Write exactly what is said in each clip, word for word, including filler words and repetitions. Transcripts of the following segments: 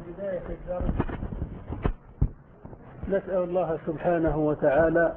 بداية الدرس نسأل الله سبحانه وتعالى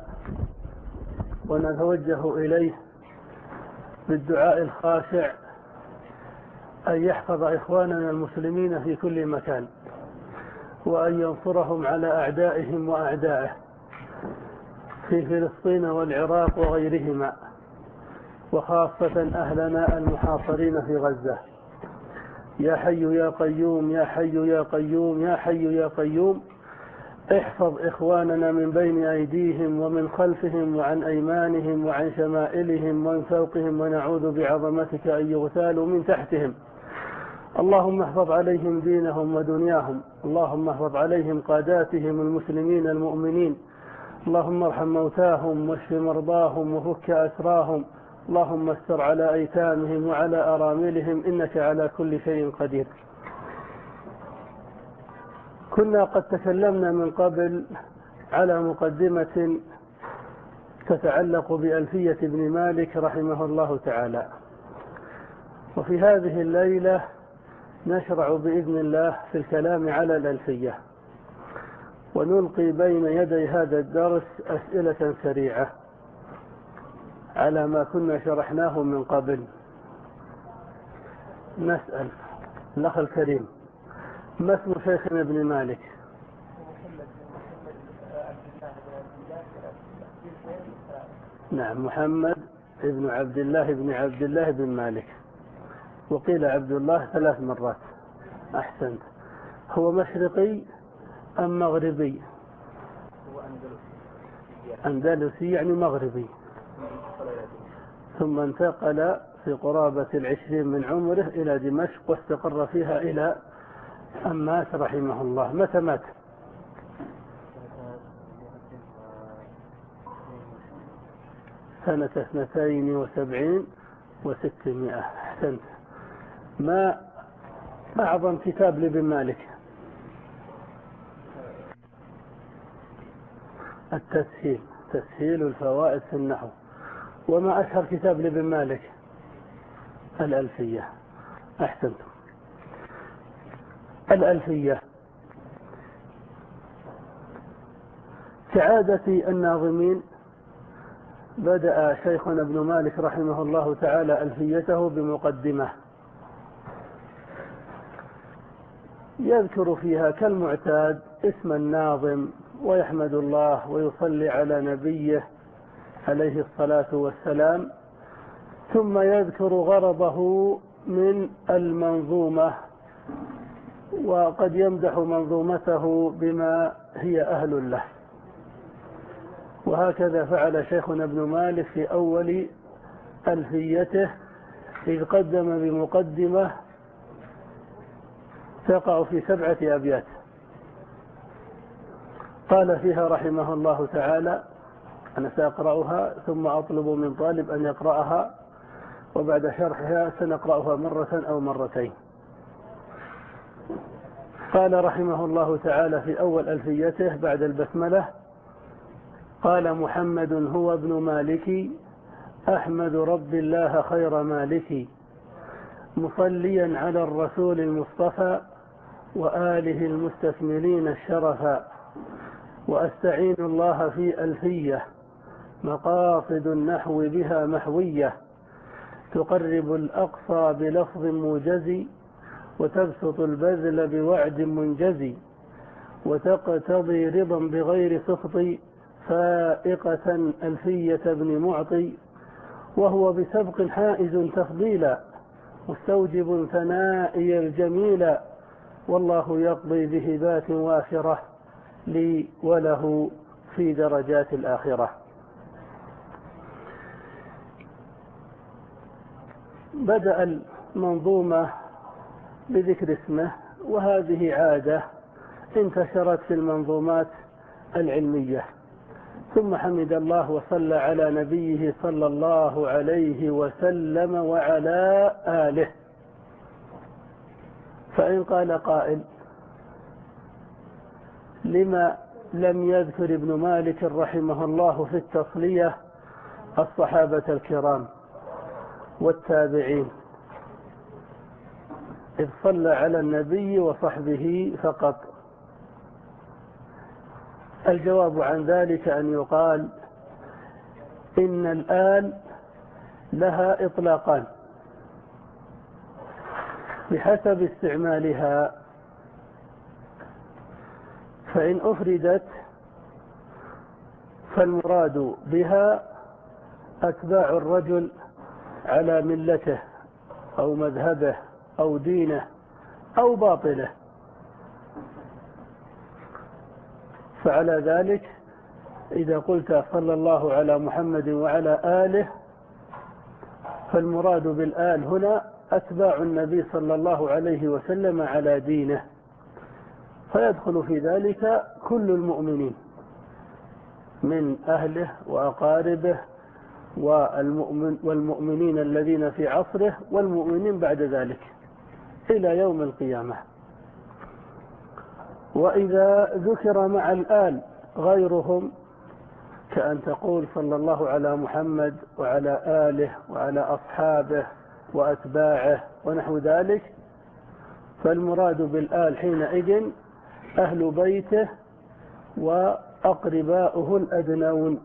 ونتوجه إليه بالدعاء الخاشع أن يحفظ إخواننا المسلمين في كل مكان، وأن ينصرهم على أعدائهم وأعدائه في فلسطين والعراق وغيرهما، وخاصة أهلنا المحاصرين في غزة. يا حي يا قيوم يا حي يا قيوم يا حي يا قيوم احفظ إخواننا من بين أيديهم ومن خلفهم وعن أيمانهم وعن شمائلهم ومن فوقهم، ونعوذ بعظمتك أن يغتالوا من تحتهم. اللهم احفظ عليهم دينهم ودنياهم، اللهم احفظ عليهم قاداتهم المسلمين المؤمنين، اللهم ارحم موتاهم واشف مرضاهم وفك أسراهم، اللهم استر على أيتامهم وعلى أراملهم، إنك على كل شيء قدير. كنا قد تكلمنا من قبل على مقدمة تتعلق بألفية ابن مالك رحمه الله تعالى، وفي هذه الليلة نشرع بإذن الله في الكلام على الألفية، ونلقي بين يدي هذا الدرس أسئلة سريعة على ما كنا شرحناه من قبل. نسأل الأخ الكريم: ما اسم شيخنا ابن مالك؟ نعم، محمد ابن عبد الله بن عبد الله بن مالك، وقيل عبد الله ثلاث مرات. أحسنت. هو مشرقي أم مغربي؟ هو أندلسي. أندلسي يعني مغربي، ثم انتقل في قرابة العشرين من عمره إلى دمشق واستقر فيها إلى أن مات رحمه الله. متى مات؟ سنة اثنتين وسبعين وستمائة. أحسنت. ما أعظم كتاب لابن مالك؟ التسهيل، تسهيل الفوائد في النحو. وما أشهر كتاب لابن مالك؟ الألفية. أحسنت. الألفية كعادة الناظمين بدأ شيخنا ابن مالك رحمه الله تعالى ألفيته بمقدمة يذكر فيها كالمعتاد اسم الناظم ويحمد الله ويصلي على نبيه عليه الصلاة والسلام، ثم يذكر غرضه من المنظومة، وقد يمدح منظومته بما هي أهل له. وهكذا فعل شيخنا ابن مالك في أول ألفيته، إذ قدم بمقدمة تقع في سبعة أبيات، قال فيها رحمه الله تعالى: أنا سأقرأها ثم أطلب من طالب أن يقرأها، وبعد شرحها سنقرأها مرة أو مرتين. قال رحمه الله تعالى في أول ألفيته بعد البسملة: قال محمد هو ابن مالك أحمد رب الله خير مالك، مصليا على الرسول المصطفى وآله المستكملين الشرفا، وأستعين الله في ألفية مقاصد النحو بها محوية، تقرب الأقصى بلفظ موجز، وتبسط البذل بوعد منجز، وتقتضي رضا بغير سخط، فائقة ألفية ابن معطي، وهو بسبق حائز تفضيلا، مستوجب ثنائي الجميل، والله يقضي بهبات وافرة لي وله في درجات الآخرة. بدأ المنظومة بذكر اسمه، وهذه عادة انتشرت في المنظومات العلمية. ثم حمد الله وصلى على نبيه صلى الله عليه وسلم وعلى آله. فإن قال قائل: لما لم يذكر ابن مالك رحمه الله في التصلية الصحابة الكرام والتابعين؟ إذ صلى على النبي وصحبه فقط. الجواب عن ذلك أن يقال إن الآل لها إطلاقان بحسب استعمالها، فإن أفردت فالمراد بها أتباع الرجل على ملته أو مذهبه أو دينه أو باطله، فعلى ذلك إذا قلت صلى الله على محمد وعلى آله فالمراد بالآل هنا أتباع النبي صلى الله عليه وسلم على دينه، فيدخل في ذلك كل المؤمنين من أهله وأقاربه والمؤمن والمؤمنين الذين في عصره والمؤمنين بعد ذلك إلى يوم القيامة. وإذا ذكر مع الآل غيرهم كأن تقول صلى الله على محمد وعلى آله وعلى أصحابه وأتباعه ونحو ذلك، فالمراد بالآل حينئذ أهل بيته وأقرباؤه الأدنون،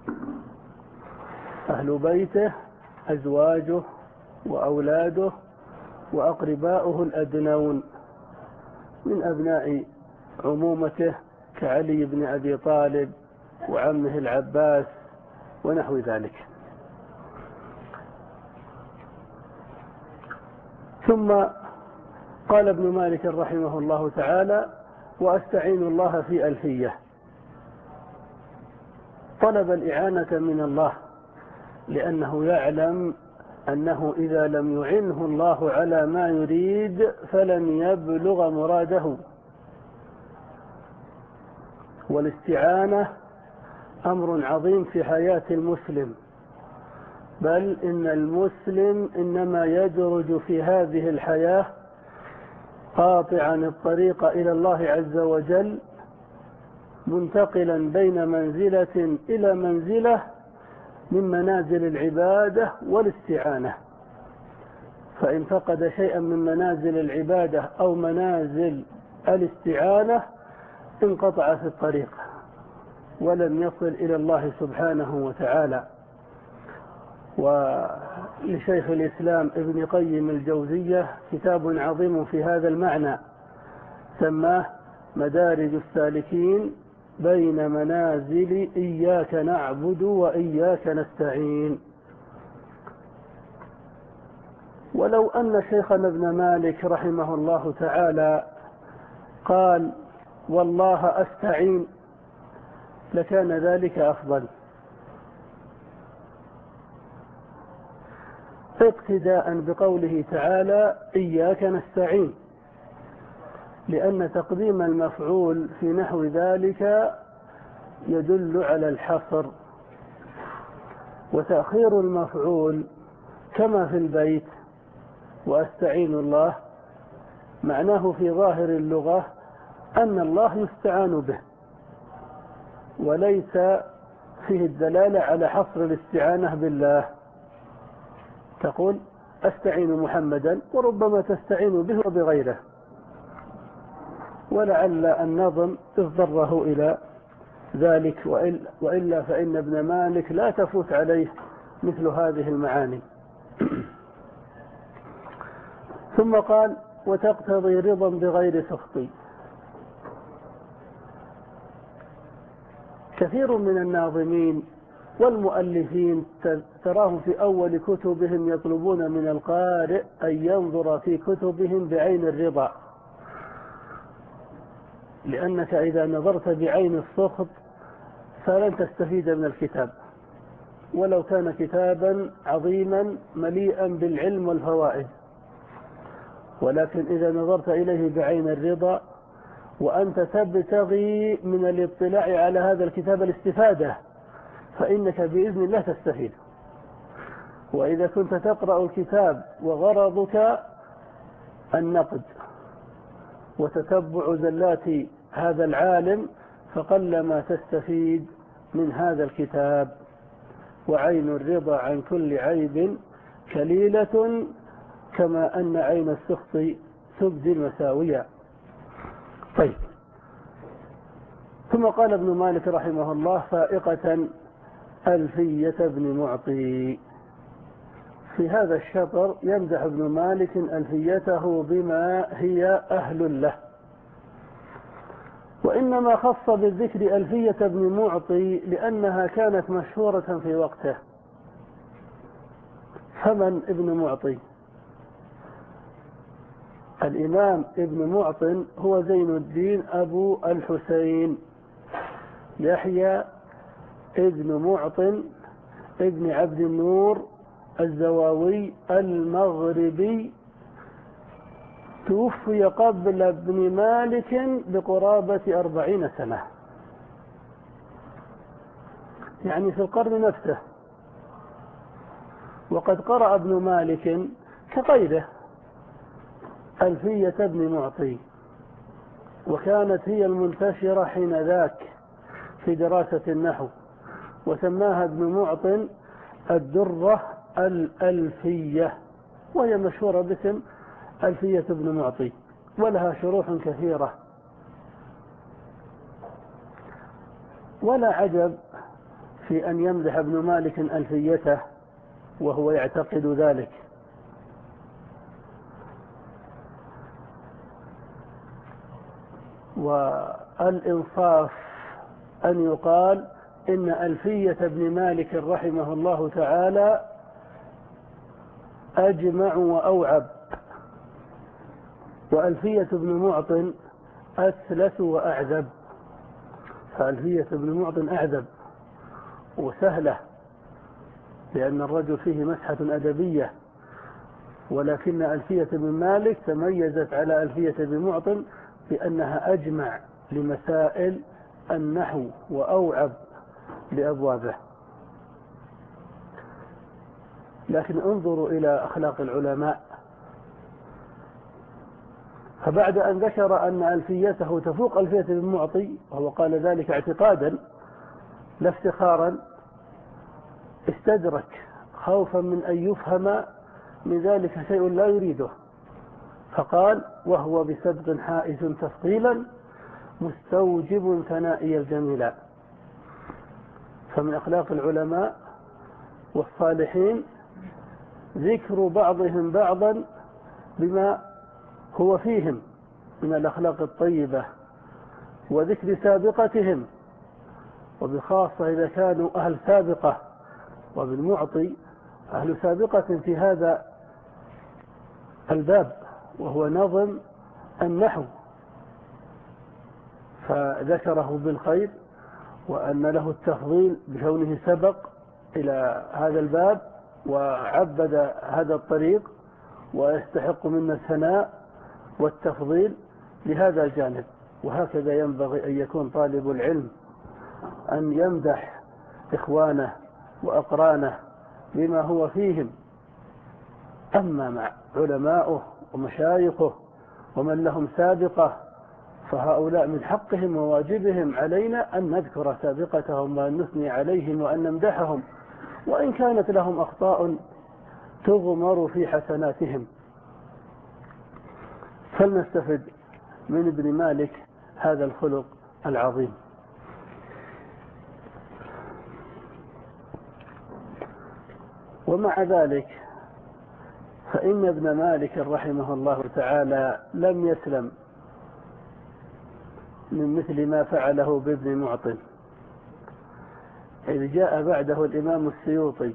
أهل بيته أزواجه وأولاده وأقرباؤه الأدنون من أبناء عمومته كعلي بن أبي طالب وعمه العباس ونحو ذلك. ثم قال ابن مالك رحمه الله تعالى: وأستعين الله في ألفية. طلب الإعانة من الله لأنه يعلم أنه إذا لم يعنه الله على ما يريد فلن يبلغ مراده. والاستعانة أمر عظيم في حياة المسلم، بل إن المسلم إنما يدرج في هذه الحياة قاطعا الطريق إلى الله عز وجل، منتقلا بين منزلة إلى منزلة من منازل العبادة والاستعانة، فإن فقد شيئا من منازل العبادة أو منازل الاستعانة انقطع في الطريق ولم يصل إلى الله سبحانه وتعالى. ولشيخ الإسلام ابن قيم الجوزية كتاب عظيم في هذا المعنى سماه مدارج السالكين بين منازل إياك نعبد وإياك نستعين. ولو أن شيخنا ابن مالك رحمه الله تعالى قال والله أستعين لكان ذلك أفضل، اقتداء بقوله تعالى إياك نستعين، لأن تقديم المفعول في نحو ذلك يدل على الحصر، وتأخير المفعول كما في البيت وأستعين الله معناه في ظاهر اللغة أن الله يستعان به، وليس فيه الدلالة على حصر الاستعانة بالله. تقول أستعين محمدا وربما تستعين به وبغيره، ولعل النظم اضطره إلى ذلك، وإلا فإن ابن مالك لا تفوت عليه مثل هذه المعاني. ثم قال وتقتضي رضا بغير سخط. كثير من الناظمين والمؤلفين تراهم في أول كتبهم يطلبون من القارئ أن ينظر في كتبهم بعين الرضا، لأنك إذا نظرت بعين السخط فلن تستفيد من الكتاب ولو كان كتابا عظيما مليئا بالعلم والفوائد، ولكن إذا نظرت إليه بعين الرضا وأنت تبتغي من الاطلاع على هذا الكتاب الاستفادة فإنك بإذن الله تستفيد. وإذا كنت تقرأ الكتاب وغرضك النقد وتتبع زلات هذا العالم فقلما تستفيد من هذا الكتاب. وعين الرضا عن كل عيب كليلة كما أن عين السخط تبدي المساوية. طيب، ثم قال ابن مالك رحمه الله: فائقة ألفية ابن معطي. في هذا الشطر يمدح ابن مالك ألفيته بما هي أهل له، وإنما خص بالذكر ألفية ابن معطي لأنها كانت مشهورة في وقته. فمن ابن معطي؟ الإمام ابن معطي هو زين الدين أبو الحسين يحيى ابن معطي ابن عبد النور الزواوي المغربي، توفي قبل ابن مالك بقرابة أربعين سنة، يعني في القرن نفسه. وقد قرأ ابن مالك كغيره ألفية ابن معطي، وكانت هي المنتشرة حين ذاك في دراسة النحو، وسماها ابن معطي الدرة الألفية، وهي مشهورة باسم ألفية ابن معطي، ولها شروح كثيرة. ولا عجب في أن يمدح ابن مالك ألفيته وهو يعتقد ذلك. والإنصاف أن يقال إن ألفية ابن مالك رحمه الله تعالى أجمع وأوعب، وألفية ابن معطي أسلس وأعذب. فألفية ابن معطي أعذب وسهلة، لأن الرجل فيه مسحة أدبية، ولكن ألفية ابن مالك تميزت على ألفية ابن معطي بأنها أجمع لمسائل النحو وأوعب لأبوابه. لكن انظروا إلى أخلاق العلماء، فبعد أن ذكر أن ألفيته تفوق ألفية ابن معطي، وهو قال ذلك اعتقادا لا افتخارا، استدرك خوفا من أن يفهم من ذلك شيء لا يريده، فقال: وهو بسبق حائز تفضيلا مستوجب ثنائي الجميلة. فمن أخلاق العلماء والصالحين ذكر بعضهم بعضا بما هو فيهم من الأخلاق الطيبة، وذكر سابقتهم، وبخاصة إذا كانوا أهل سابقة، وبالمعطي أهل سابقة في هذا الباب وهو نظم النحو، فذكره بالخير وأن له التفضيل بكونه سبق إلى هذا الباب وعبد هذا الطريق، ويستحق منا الثناء والتفضيل لهذا الجانب. وهكذا ينبغي أن يكون طالب العلم، أن يمدح إخوانه وأقرانه بما هو فيهم. أما مع علماؤه ومشايخه ومن لهم سابقة، فهؤلاء من حقهم وواجبهم علينا أن نذكر سابقتهم وأن نثني عليهم وأن نمدحهم، وإن كانت لهم أخطاء تغمر في حسناتهم. فلنستفد من ابن مالك هذا الخلق العظيم. ومع ذلك فإن ابن مالك رحمه الله تعالى لم يسلم من مثل ما فعله بابن معطي، إذ جاء بعده الإمام السيوطي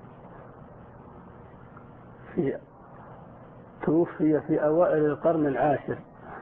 في توفي في أوائل القرن العاشر،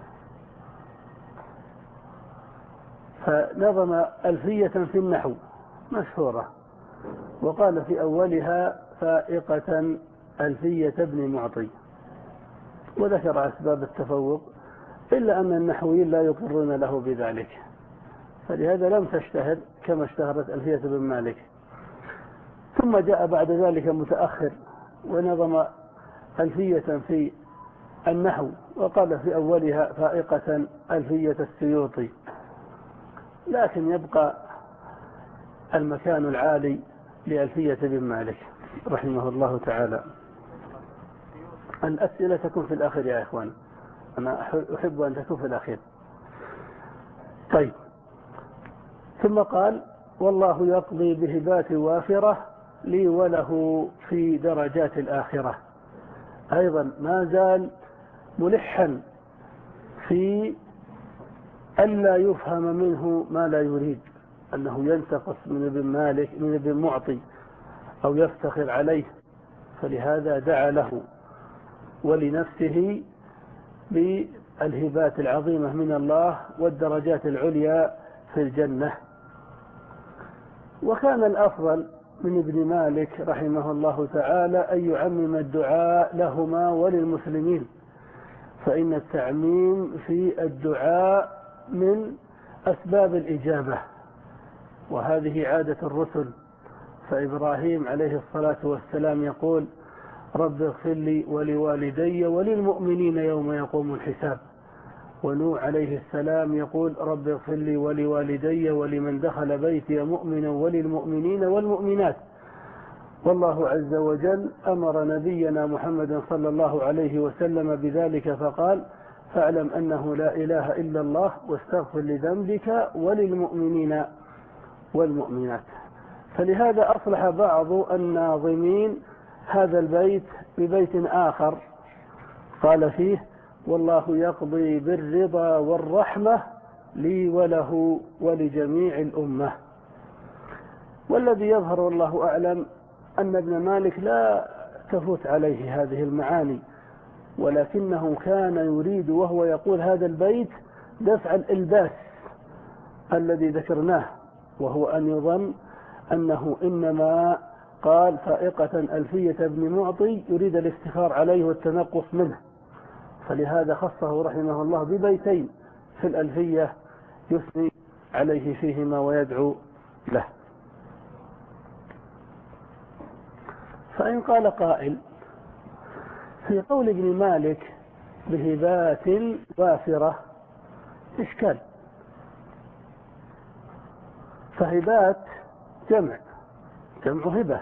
فنظم ألفية في النحو مشهورة، وقال في أولها: فائقة ألفية ابن معطي، وذكر أسباب التفوق، إلا أن النحويين لا يقرون له بذلك، فلهذا لم تشتهر كما اشتهرت ألفية ابن مالك. ثم جاء بعد ذلك متأخر ونظم ألفية في النحو، وقال في أولها: فائقة ألفية السيوطي. لكن يبقى المكان العالي لألفية ابن مالك رحمه الله تعالى. الأسئلة تكون في الآخر يا إخوان، أنا أحب أن تكون في الأخير. طيب، ثم قال والله يقضي بهبات وافرة لي وله في درجات الآخرة. أيضا ما زال ملحا في ألا يفهم منه ما لا يريد، أنه ينتقص من ابن مالك من ابن معطي أو يفتخر عليه، فلهذا دعا له ولنفسه بالهبات العظيمة من الله والدرجات العليا في الجنة. وكان الأفضل من ابن مالك رحمه الله تعالى أن يعمم الدعاء لهما وللمسلمين، فإن التعميم في الدعاء من أسباب الإجابة، وهذه عادة الرسل. فإبراهيم عليه الصلاة والسلام يقول رب اغفر لي ولوالدي وللمؤمنين يوم يقوم الحساب. ونوح عليه السلام يقول رب اغفر لي ولوالدي ولمن دخل بيتي مؤمنا وللمؤمنين والمؤمنات. والله عز وجل أمر نبينا محمد صلى الله عليه وسلم بذلك فقال فاعلم أنه لا إله إلا الله واستغفر لذنبك وللمؤمنين والمؤمنات. فلهذا أصلح بعض الناظمين هذا البيت ببيت آخر قال فيه والله يقضي بالرضا والرحمة لي وله ولجميع الأمة. والذي يظهر والله أعلم أن ابن مالك لا تفوت عليه هذه المعاني، ولكنه كان يريد وهو يقول هذا البيت دفع الإلباس الذي ذكرناه، وهو أن يظن أنه إنما قال فائقة ألفية ابن معطي يريد الافتخار عليه والتنقص منه، فلهذا خصه رحمه الله ببيتين في الألفية يثني عليه فيهما ويدعو له. فإن قال قائل في قول ابن مالك بهبات وافرة إشكال، فهبات جمع جمع هبة،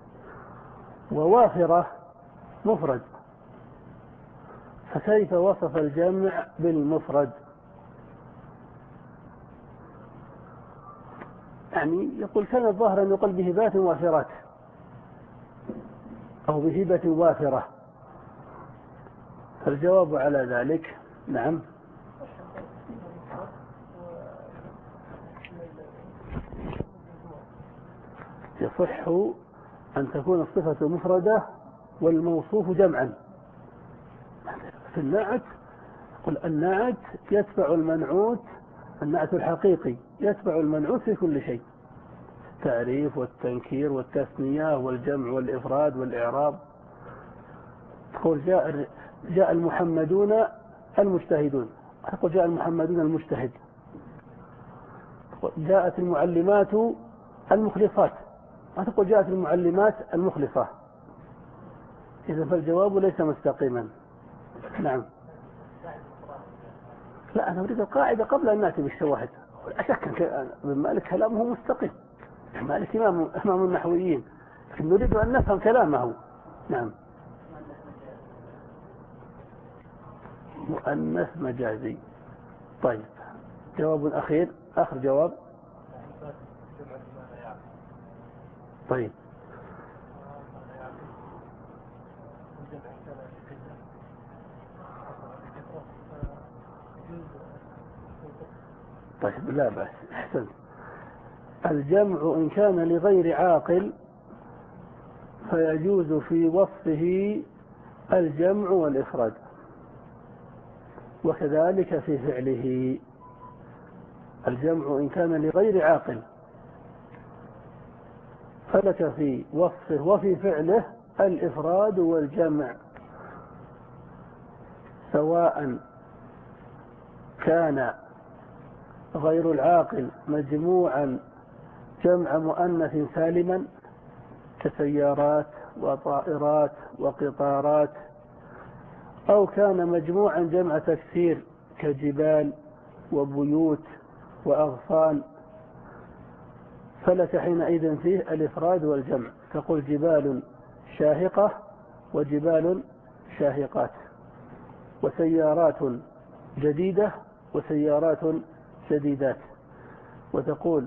ووافرة مفرد، فكيف وصف الجمع بالمفرد؟ يعني يقول كان الظاهر أن يقول بهبات وافرات أو بهبة وافرة. فالجواب على ذلك نعم، يصح أن تكون الصفة مفردة والموصوف جمعا. في النعت قل النعت يتبع المنعوت، النعت الحقيقي يتبع المنعوت في كل شيء، التعريف والتنكير والتثنية والجمع والإفراد والإعراب. تقول جاء جاء المحمدون المجتهدون، تقول جاء المحمدون المجتهد. جاءت المعلمات المخلصات، ما تقول جاءت المعلمات المخلصة. إذا فالجواب ليس مستقيما. نعم، لا أنا أريد القاعدة قبل أن نأتي بالشواهد. لا شك ابن مالك كلامه مستقيم، مالك إمام إمام النحويين، لكن نريد أن نفهم كلامه. نعم، مؤنث مجازي. طيب، جواب أخير، آخر جواب. طيب، طيب لا بأس، أحسن. الجمع إن كان لغير عاقل فيجوز في وصفه الجمع والإفراد، وكذلك في فعله. الجمع إن كان لغير عاقل فلك في وصفه وفي فعله الإفراد والجمع، سواء كان غير العاقل مجموعا جمع مؤنث سالما كسيارات وطائرات وقطارات، أو كان مجموعا جمع تكسير كجبال وبيوت وأغصان، فلك حينئذ فيه الإفراد والجمع، تقول جبال شاهقة وجبال شاهقات. وسيارات جديدة وسيارات جديدات. وتقول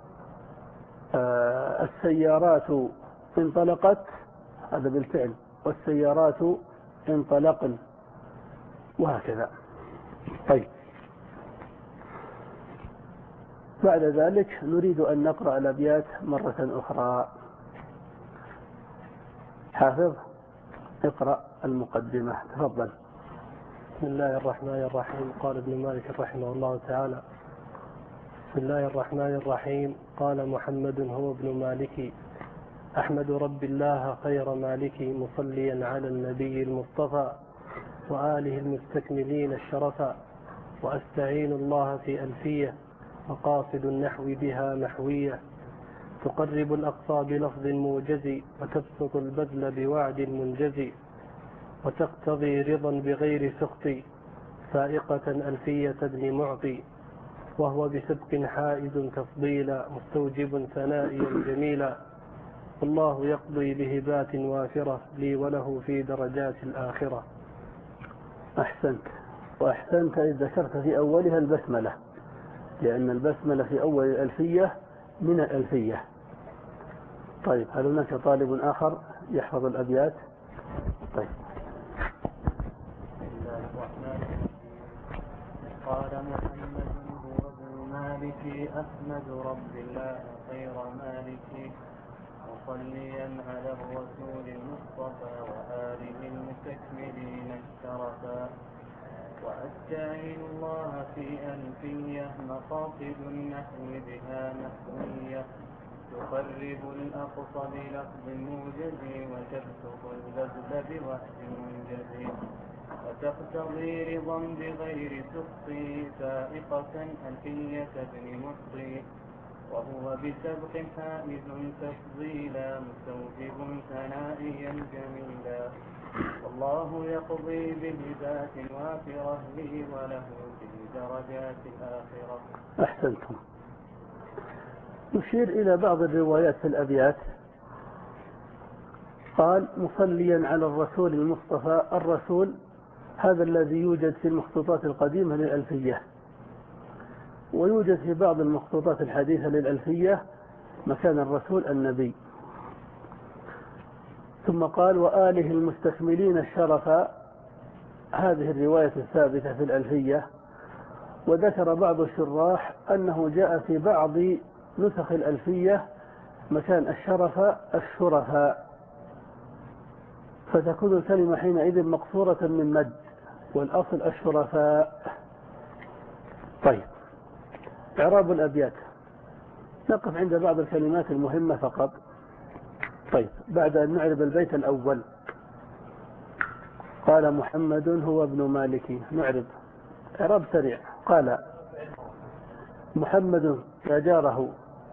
آه السيارات انطلقت، هذا بالفعل، والسيارات انطلقن، وهكذا. طيب، بعد ذلك نريد أن نقرأ الأبيات مرة أخرى. حافظ اقرأ المقدمة، تفضل. بسم الله الرحمن الرحيم. قال ابن مالك رحمه الله تعالى: بسم الله الرحمن الرحيم. قال محمد هو ابن مالك: أحمد رب الله خير مالك، مصليا على النبي المصطفى وآله المستكملين الشرفا، وأستعين الله في ألفية، وقاصد النحو بها محوية، تقرب الأقصى بلفظ موجز، وتبسط البذل بوعد منجز، وتقتضي رضا بغير سخط، فائقة ألفية ابن معطي، وهو بسبق حائز تفضيلا، مستوجب ثنائيا جميلا، والله يقضي بهبات وافرة لي وله في درجات الآخرة. أحسنت، وأحسنت إذ ذكرت في أولها البسملة، لأن البسملة في أول الألفية من الألفية. طيب، هل هناك طالب آخر يحفظ الأبيات؟ طيب. بسم الله الرحمن الرحيم. قال محمد هو ابن مالك، أحمد رب الله خير مالك، مصليا على الرسول المصطفى وآله المستكملين الشرفا، وأستعين الله في ألفية، مقاصد النحو بها نحوية، تقرب الأقصى بلفظ موجز، وتبسط البذل بوحد منجز، وتقتضي رضا بغير سخط، فائقة ألفية ابن مطي، وهو بسبق حائز تفضيلا، مستوجب ثنائيا جميلا، والله يقضي بهبات وافرة لي وله في درجات الآخرة. أحسنتم. نشير إلى بعض الروايات في الأبيات. قال: مصليا على الرسول المصطفى. الرسول هذا الذي يوجد في المخطوطات القديمة للألفية، ويوجد في بعض المخطوطات الحديثة للألفية مكان الرسول النبي. ثم قال: وآله المستكملين الشرفا. هذه الرواية الثابتة في الألفية. وذكر بعض الشراح أنه جاء في بعض نسخ الألفية مكان الشرف الشرفاء، فتكون الكلمة حينئذ مقصورة من مد، والأصل الشرفاء. طيب، إعراب الأبيات. نقف عند بعض الكلمات المهمة فقط. طيب، بعد أن نعرب البيت الأول. قال محمد هو ابن مالك. نعرب إعراب سريع. قال محمد يا جاره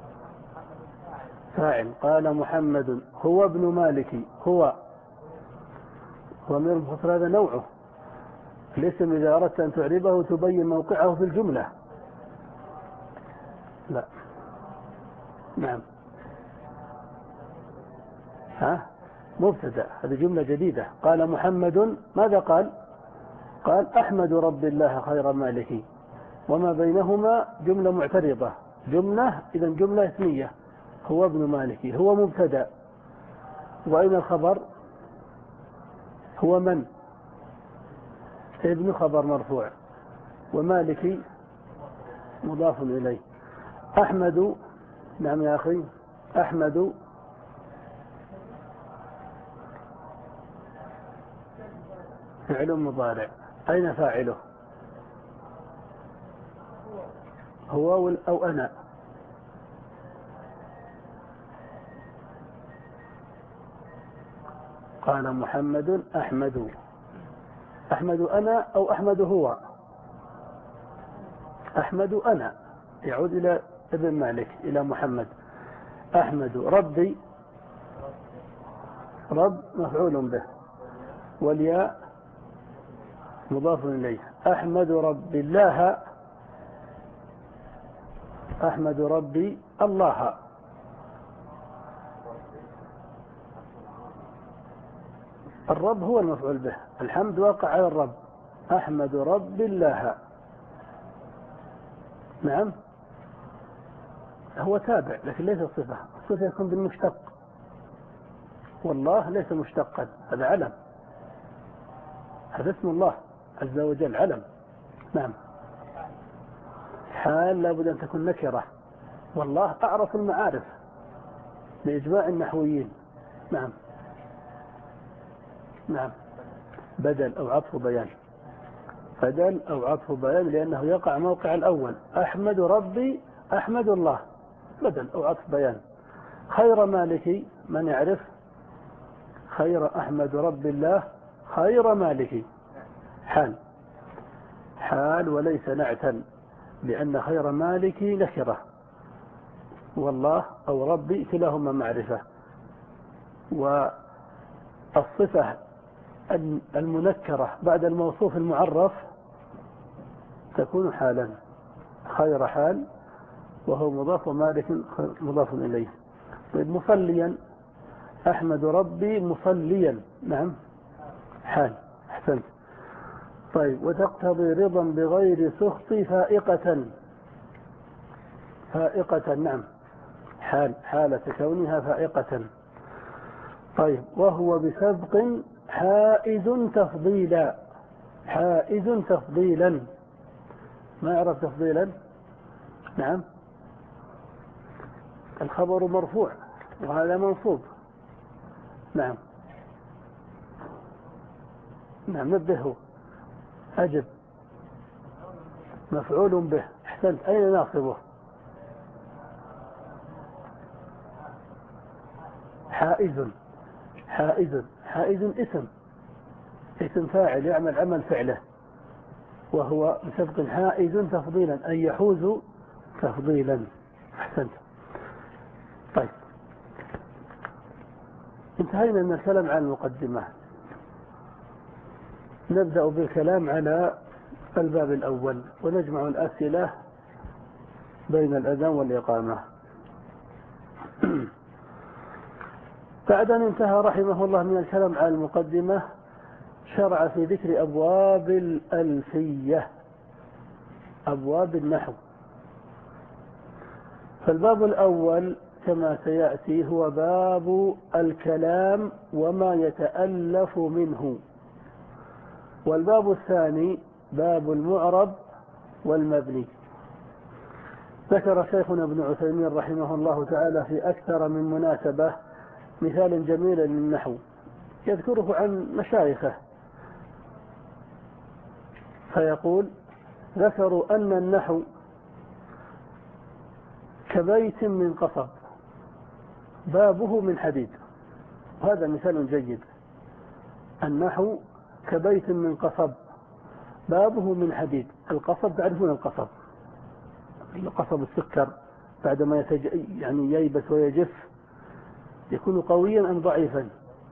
فاعل. قال محمد هو ابن مالك. هو ضمير مفصل، هذا نوعه. الاسم إذا أردت أن تعربه تبين موقعه في الجملة. لا، نعم، ها مبتدأ، هذه جملة جديدة. قال محمد، ماذا قال؟ قال أحمد رب الله خير مالك، وما بينهما جملة معترضة. جملة إذا جملة اسمية. هو ابن مالك، هو مبتدأ، وأين الخبر؟ هو من؟ ابن خبر مرفوع، ومالك مضاف إليه. أحمد، نعم يا أخي، أحمد فعل مضارع. أين فاعله؟ هو أو أنا؟ قال محمد أحمد. أحمد أنا أو أحمد هو؟ أحمد أنا، يعود إلى ابن مالك، إلى محمد. أحمد ربي، رب مفعول به، والياء مضاف إليه. أحمد ربي الله، أحمد ربي الله. الرب هو المفعول به، الحمد واقع على الرب، أحمد رب الله. نعم، هو تابع لكن ليس صفة. الصفة يكون بالمشتق، والله ليس مشتقا، هذا علم، هذا اسم الله عز وجل علم. نعم. حال لابد أن تكون نكرة، والله أعرف المعارف بإجماع النحويين. نعم. نعم، بدل أو عطف بيان، بدل أو عطف بيان لأنه يقع موقع الأول. أحمد ربي، أحمد الله، بدل أو عطف بيان. خير مالكي، من يعرف خير أحمد رب الله خير مالكي، حال، حال وليس نعتا، لأن خير مالكي نكرة، والله أو ربي كلاهما معرفة. والصفة المنكرة بعد الموصوف المعرف تكون حالا، خير حال وهو مضاف ومالك مضاف إليه. طيب، مصليا، أحمد ربي مصليا، نعم، حال، أحسنت. طيب، وتقتضي رضا بغير سخط فائقة، فائقة، نعم، حال، حالة كونها فائقة. طيب، وهو بسبق حائز تفضيلا، حائز تفضيلا، ما يعرف تفضيلا؟ نعم، الخبر مرفوع وهذا منصوب. نعم، نعم، نبهه، أجب، مفعول به، احسنت. أين ناصبه؟ حائز، حائز، حائز اسم، اسم فاعل يعمل عمل فعله، وهو بسبق حائز تفضيلا أي يحوز تفضيلا، احسنت. طيب، انتهينا من الكلام عن المقدمة، نبدأ بالكلام على الباب الأول ونجمع الأسئلة بين الأذان والإقامة. بعد أن انتهى رحمه الله من الكلام على المقدمة، شرع في ذكر أبواب الألفية، أبواب النحو. فالباب الأول كما سيأتي هو باب الكلام وما يتألف منه، والباب الثاني باب المعرب والمبني. ذكر شيخنا ابن عثيمين رحمه الله تعالى في أكثر من مناسبة مثال جميل للنحو يذكره عن مشايخه، فيقول: ذكروا أن النحو كبيت من قصب بابه من حديد. وهذا مثال جيد. النحو كبيت من قصب بابه من حديد. القصب، تعرفون القصب، القصب السكر بعدما يتج... يعني ييبس ويجف يكون قويا أم ضعيفا؟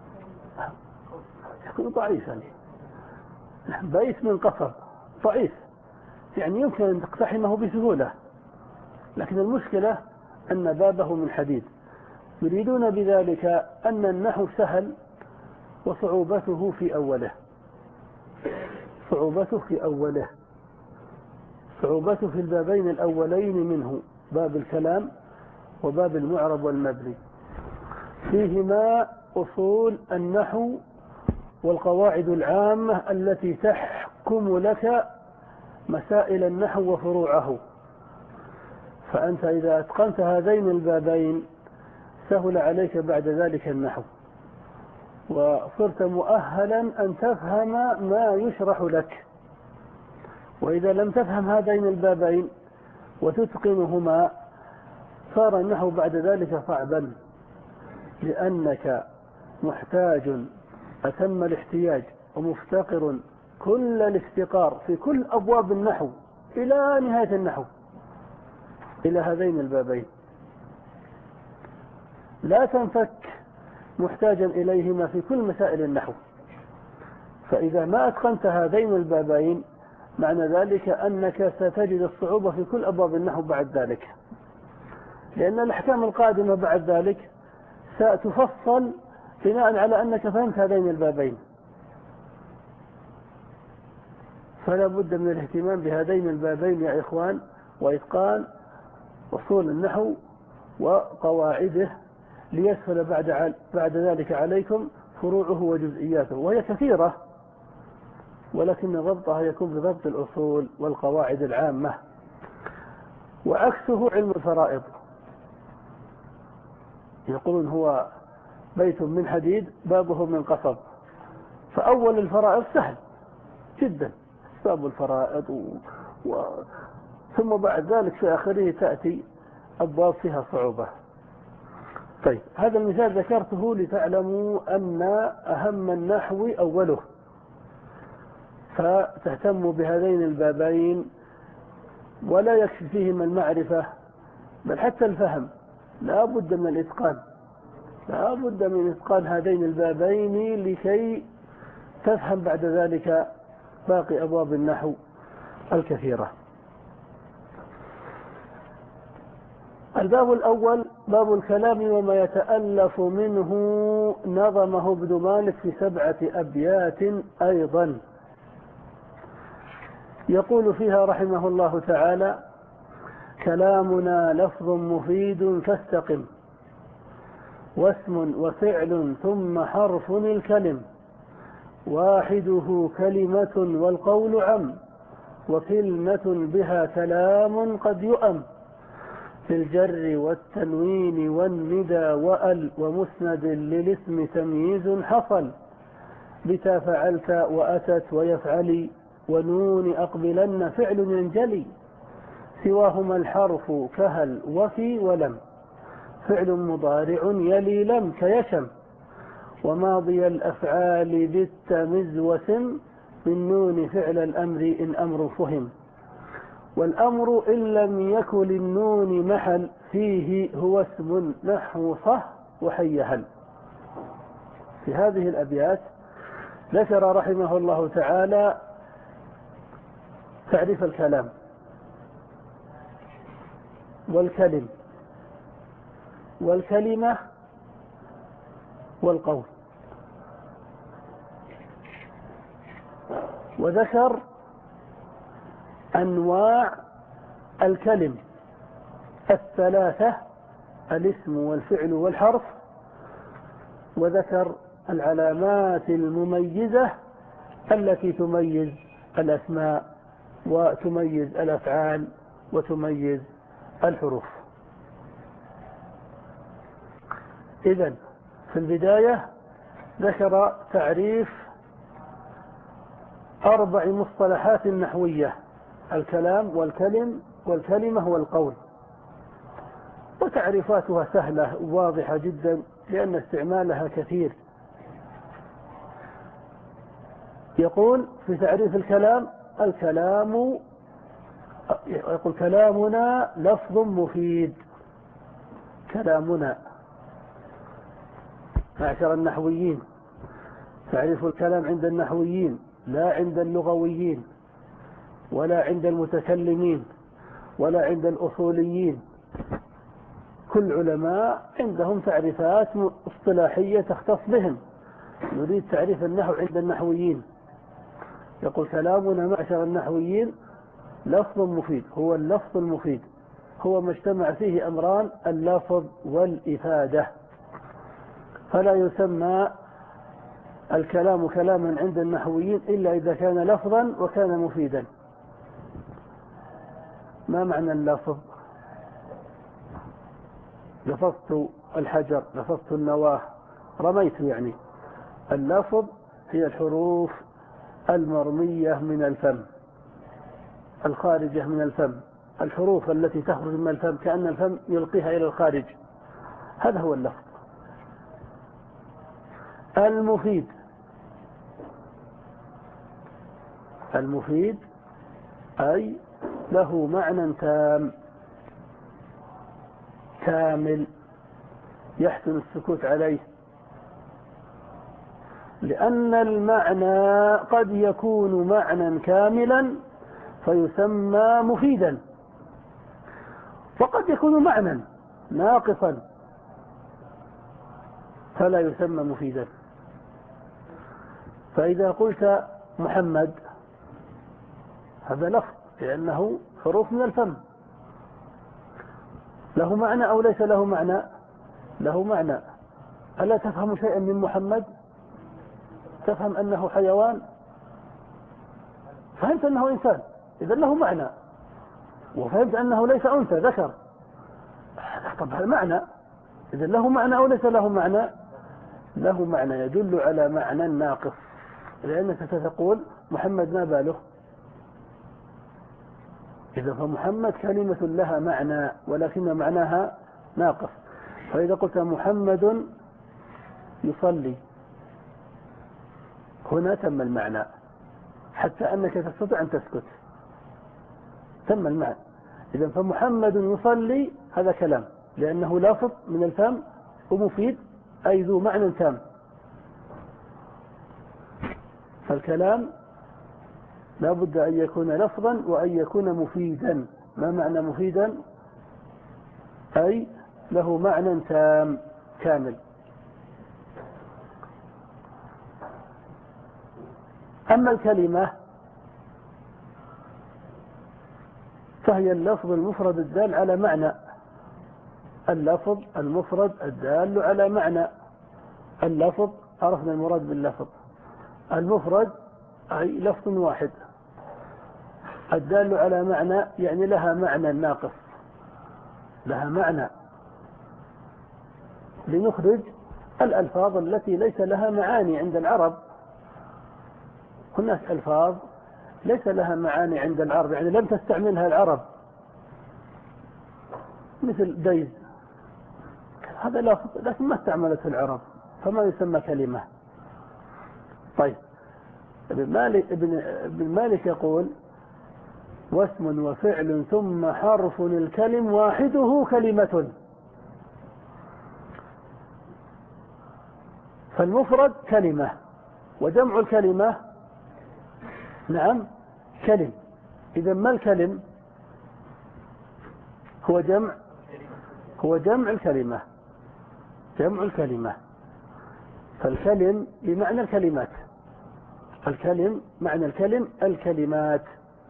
يكون ضعيفا. بيت من قصب ضعيف، يعني يمكن أن تقتحمه بسهولة، لكن المشكلة أن بابه من حديد. يريدون بذلك أن النحو سهل وصعوبته في أوله، صعوبته في أوله صعوبته في البابين الأولين منه، باب الكلام وباب المعرب والمبني. فيهما أصول النحو والقواعد العامة التي تحكم لك مسائل النحو وفروعه. فأنت إذا أتقنت هذين البابين سهل عليك بعد ذلك النحو، وصرت مؤهلا أن تفهم ما يشرح لك. وإذا لم تفهم هذين البابين وتتقنهما صار النحو بعد ذلك صعبا، لأنك محتاج أتم الاحتياج ومفتقر كل الافتقار في كل أبواب النحو إلى نهاية النحو إلى هذين البابين، لا تنفك محتاجا إليهما في كل مسائل النحو. فإذا ما أتقنت هذين البابين معنى ذلك أنك ستجد الصعوبة في كل أبواب النحو بعد ذلك، لأن الأحكام القادمة بعد ذلك ستفصل بناء على أنك فهمت هذين البابين. فلا بد من الاهتمام بهذين البابين يا إخوان، وإتقان أصول النحو وقواعده، ليسهل بعد بعد ذلك عليكم فروعه وجزئياته، وهي كثيرة، ولكن ضبطها يكون بضبط الأصول والقواعد العامة. وعكسه علم الفرائض، يقولون هو بيت من حديد بابه من قصب. فأول الفرائض سهل جدا، باب الفرائض و... و... ثم بعد ذلك في آخره تأتي أبواب فيها صعوبة. طيب، هذا المثال ذكرته لتعلموا أن أهم النحو أوله، فتهتموا بهذين البابين، ولا يكفي فيهما المعرفة بل حتى الفهم، لا بد من الإتقان، لا بد من إتقان هذين البابين لكي تفهم بعد ذلك باقي أبواب النحو الكثيرة. الباب الأول باب الكلام وما يتألف منه، نظمه ابن مالك في سبعة أبيات أيضا، يقول فيها رحمه الله تعالى: كلامنا لفظ مفيد فاستقم، واسم وفعل ثم حرف الكلم، واحده كلمة والقول عم، وكلمة بها كلام قد يؤم، في الجر والتنوين والندى وأل، ومسند للاسم تمييز حصل، بتا فعلت وأتت ويفعلي، ونون أقبلن فعل ينجلي، سواهما الحرف كهل وفي ولم، فعل مضارع يلي لم كيشم، وماضي الأفعال بالتمز وسم، من نون فعل الأمر إن أمر فهم، والأمر إن لم يكن للنون محل، فيه هو اسم نحو صح وحيهل. في هذه الأبيات ذكر رحمه الله تعالى تعريف الكلام والكلم والكلمة والقول، وذكر أنواع الكلم الثلاثة: الاسم والفعل والحرف، وذكر العلامات المميزة التي تميز الأسماء وتميز الأفعال وتميز الحروف. إذن في البداية ذكر تعريف أربع مصطلحات نحوية: الكلام والكلم والكلمة والقول، وتعريفاتها سهلة وواضحة جدا لأن استعمالها كثير. يقول في تعريف الكلام: الكلام يقول كلامنا لفظ مفيد. كلامنا معشر النحويين، تعريف الكلام عند النحويين لا عند اللغويين ولا عند المتكلمين ولا عند الأصوليين. كل علماء عندهم تعريفات اصطلاحية تختص بهم، نريد تعريف النحو عند النحويين. يقول كلامنا معشر النحويين لفظ مفيد. هو اللفظ المفيد هو ما اجتمع فيه أمران: اللفظ والإفادة، فلا يسمى الكلام كلاما عند النحويين إلا إذا كان لفظا وكان مفيدا. ما معنى اللفظ؟ لفظت الحجر، لفظت النواه، رميت يعني. اللفظ هي الحروف المرمية من الفم، الخارجة من الفم، الحروف التي تخرج من الفم كأن الفم يلقيها إلى الخارج، هذا هو اللفظ. المفيد المفيد أي له معنى تام كامل يحسن السكوت عليه، لأن المعنى قد يكون معنى كاملا فيسمى مفيدا، وقد يكون معنى ناقصا فلا يسمى مفيدا. فإذا قلت محمد هذا لفظ لأنه حروف من الفم. له معنى أو ليس له معنى؟ له معنى. ألا تفهم شيئا من محمد؟ تفهم أنه حيوان؟ فهمت أنه إنسان، إذا له معنى. وفهمت أنه ليس أنثى ذكر، طب هذا معنى، إذا له معنى أو ليس له معنى؟ له معنى يدل على معنى ناقص، لأنك ستقول محمد ما باله؟ إذا فمحمد كلمة لها معنى ولكن معناها ناقص. فإذا قلت محمد يصلي هنا تم المعنى، حتى أنك تستطيع أن تسكت، تم المعنى. إذا فمحمد يصلي هذا كلام، لأنه لافظ من الفم ومفيد، أي ذو معنى تام. فالكلام لا بد أن يكون لفظا وأن يكون مفيدا. ما معنى مفيدا؟ أي له معنى تام كامل. أما الكلمة فهي اللفظ المفرد الدال على معنى. اللفظ المفرد الدال على معنى. اللفظ عرفنا المراد باللفظ. المفرد أي لفظ واحد الدال على معنى، يعني لها معنى ناقص، لها معنى. لنخرج الألفاظ التي ليس لها معاني عند العرب. هناك ألفاظ ليس لها معاني عند العرب، يعني لم تستعملها العرب، مثل ديز، هذا لفظ لكن ما استعملته العرب، فما يسمى كلمة. طيب ابن مالك, ابن, ابن مالك يقول واسم وفعل ثم حرف الكلم واحده كلمة. فالمفرد كلمة، وجمع الكلمة نعم كلم. إذا ما الكلم؟ هو جمع هو جمع الكلمة، جمع الكلمة. فالكلم بمعنى الكلمات، الكلم معنى الكلم الكلمات،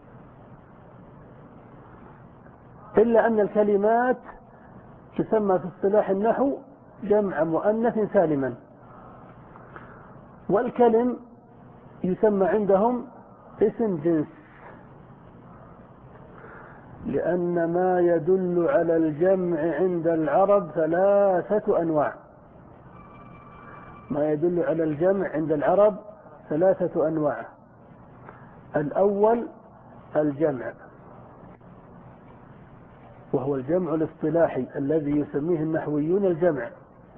إلا أن الكلمات تسمى في اصطلاح النحو جمع مؤنث سالما، والكلم يسمى عندهم اسم جنس، لأن ما يدل على الجمع عند العرب ثلاثة أنواع. ما يدل على الجمع عند العرب ثلاثة أنواع. الأول الجمع، وهو الجمع الاصطلاحي الذي يسميه النحويون الجمع،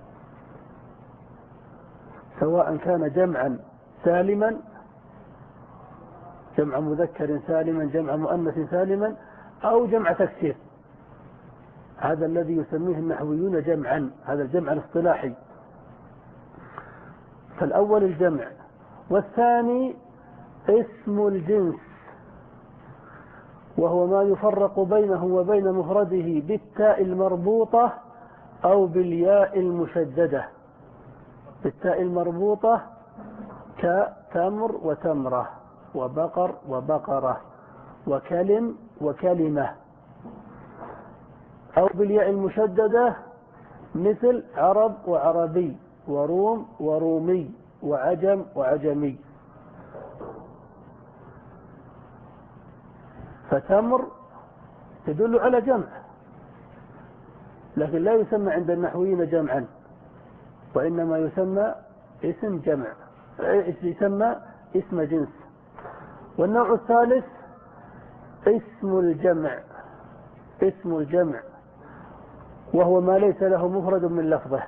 سواء كان جمعا سالما، جمع مذكر سالما، جمع مؤنث سالما، أو جمع تكسير. هذا الذي يسميه النحويون جمعا، هذا الجمع الاصطلاحي. فالأول الجمع، والثاني اسم الجنس، وهو ما يفرق بينه وبين مفرده بالتاء المربوطة أو بالياء المشددة. بالتاء المربوطة كتمر وتمرة وبقر وبقرة وكلم وكلمة، أو بالياء المشددة مثل عرب وعربي وروم ورومي وعجم وعجمي. فتمر تدل على جمع، لكن لا يسمى عند النحويين جمعا، وإنما يسمى اسم جمع، يسمى اسم جنس. والنوع الثالث اسم الجمع، اسم الجمع وهو ما ليس له مفرد من لفظه،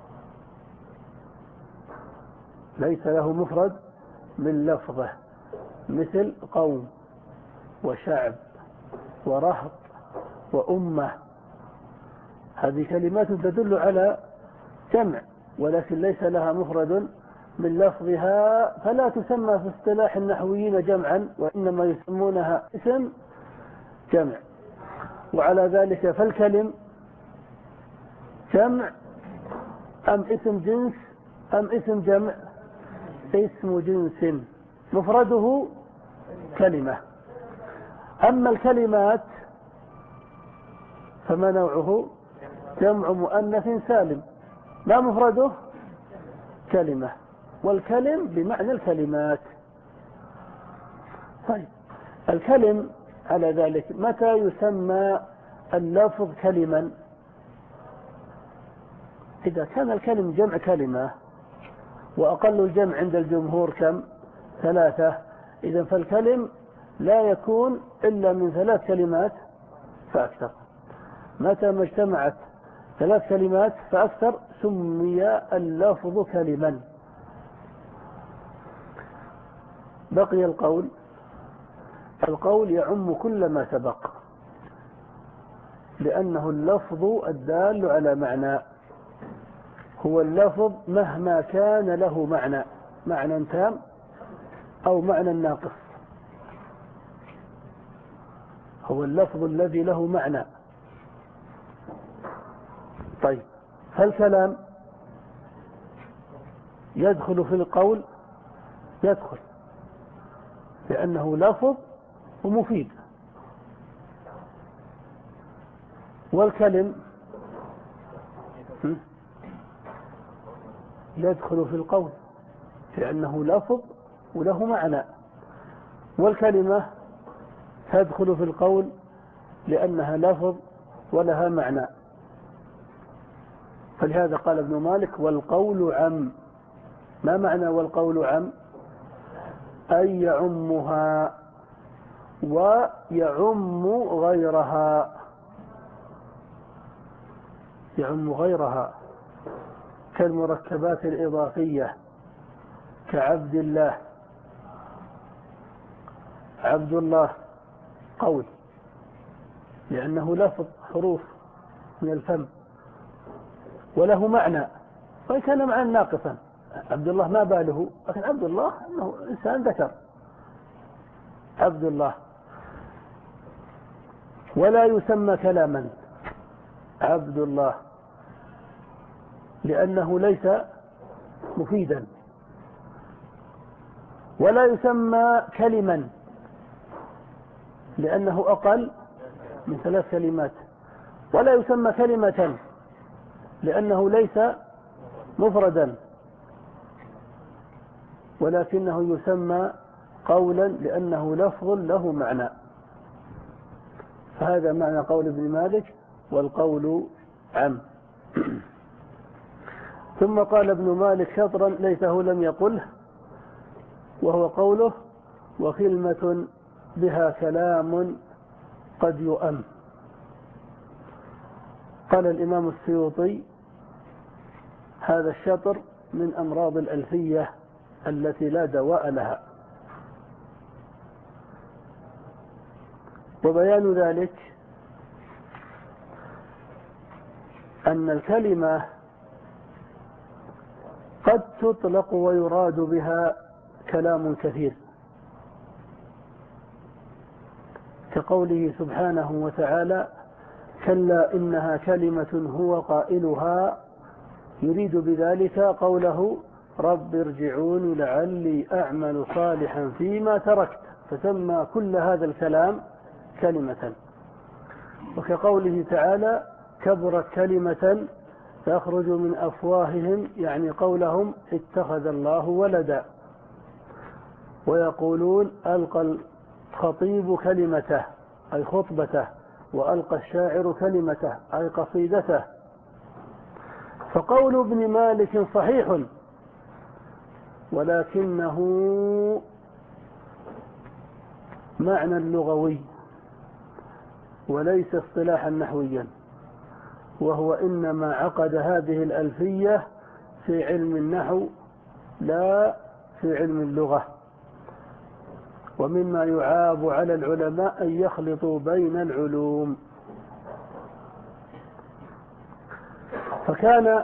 ليس له مفرد من لفظه، مثل قوم وشعب ورهط وأمة. هذه كلمات تدل على جمع ولكن ليس لها مفرد من لفظها، فلا تسمى في اصطلاح النحويين جمعا، وإنما يسمونها اسم جمع. وعلى ذلك فالكلم جمع أم اسم جنس أم اسم جمع؟ اسم جنس مفرده كلمة. أما الكلمات فما نوعه؟ جمع مؤنث سالم، ما مفرده؟ كلمة، والكلم بمعنى الكلمات. طيب الكلم على ذلك متى يسمى اللفظ كلما؟ إذا كان الكلم جمع كلمة، وأقل الجمع عند الجمهور كم؟ ثلاثة. إذا فالكلم لا يكون إلا من ثلاث كلمات فأكثر. متى ما اجتمعت ثلاث كلمات فأكثر سمي اللفظ كلما. بقي القول. القول يعم كل ما سبق، لأنه اللفظ الدال على معنى، هو اللفظ مهما كان له معنى، معنى تام أو معنى ناقص، هو اللفظ الذي له معنى. طيب فالكلام يدخل في القول؟ يدخل، لأنه لفظ ومفيد. والكلم يدخل في القول لأنه لفظ وله معنى، والكلمة تدخل في القول لأنها لفظ ولها معنى. فلهذا قال ابن مالك والقول عم. ما معنى والقول عم؟ أي يعمها ويعم غيرها، يعم غيرها كالمركبات الإضافية كعبد الله. عبد الله قول لأنه لفظ حروف من الفم وله معنى، وإن كان معنى ناقصا. عبد الله ما باله، لكن عبد الله أنه إنسان ذكر، عبد الله. ولا يسمى كلاما عبد الله لأنه ليس مفيدا. ولا يسمى كلما لأنه أقل من ثلاث كلمات. ولا يسمى كلمة لأنه ليس مفردا، ولكنه يسمى قولا لأنه لفظ له معنى. فهذا معنى قول ابن مالك والقول عم. ثم قال ابن مالك شطرا ليته لم يقله، وهو قوله وكلمة بها كلام قد يؤم. قال الإمام السيوطي هذا الشطر من أمراض الألفية التي لا دواء لها. وبيان ذلك أن الكلمة قد تطلق ويراد بها كلام كثير، كقوله سبحانه وتعالى كلا إنها كلمة هو قائلها، يريد بذلك قوله رب ارجعون لعلي أعمل صالحا فيما تركت، فسمى كل هذا الكلام كلمة. وكقوله تعالى كبرت كلمة تخرج من أفواههم، يعني قولهم اتخذ الله ولدا. ويقولون ألقى الخطيب كلمته أي خطبته، وألقى الشاعر كلمته أي قصيدته. فقول ابن مالك صحيح، ولكنه معنى لغوي وليس اصطلاحا نحويا، وهو إنما عقد هذه الألفية في علم النحو لا في علم اللغة. ومما يعاب على العلماء أن يخلطوا بين العلوم. فكان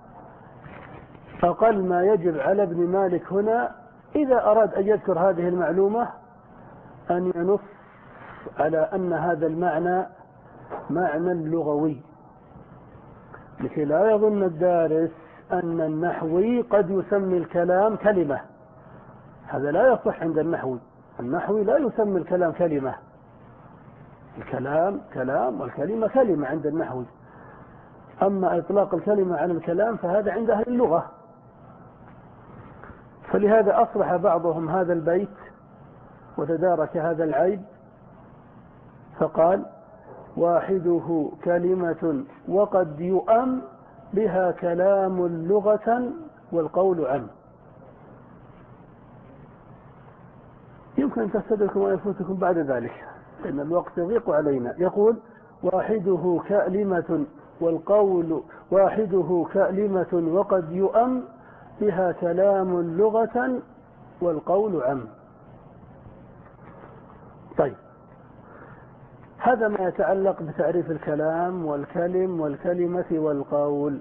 أقل ما يجب على ابن مالك هنا إذا أراد أن يذكر هذه المعلومة أن ينص على أن هذا المعنى معنى لغوي، لكي لا يظن الدارس أن النحوي قد يسمي الكلام كلمة. هذا لا يصح عند النحوي. النحوي لا يسمي الكلام كلمة، الكلام كلام والكلمة كلمة عند النحوي، أما إطلاق الكلمة عن الكلام فهذا عند أهل اللغة. فلهذا أصلح بعضهم هذا البيت وتدارك هذا العيب فقال: واحده كلمة وقد يؤم بها كلام لغة والقول عم. يمكن أن تستدركم ويفوتكم بعد ذلك لأن الوقت يضيق علينا. يقول: واحده كلمة والقول واحده كلمة وقد يؤم بها كلام لغة والقول عم. طيب، هذا ما يتعلق بتعريف الكلام والكلم والكلمة والقول.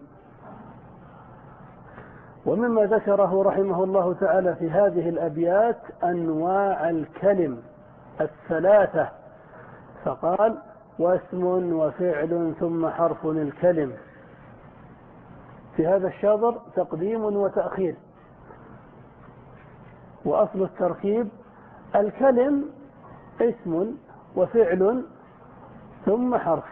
ومما ذكره رحمه الله تعالى في هذه الأبيات أنواع الكلم الثلاثة، فقال: واسم وفعل ثم حرف الكلم. في هذا الشاطر تقديم وتأخير. وأصل التركيب: الكلم اسم وفعل ثم حرف،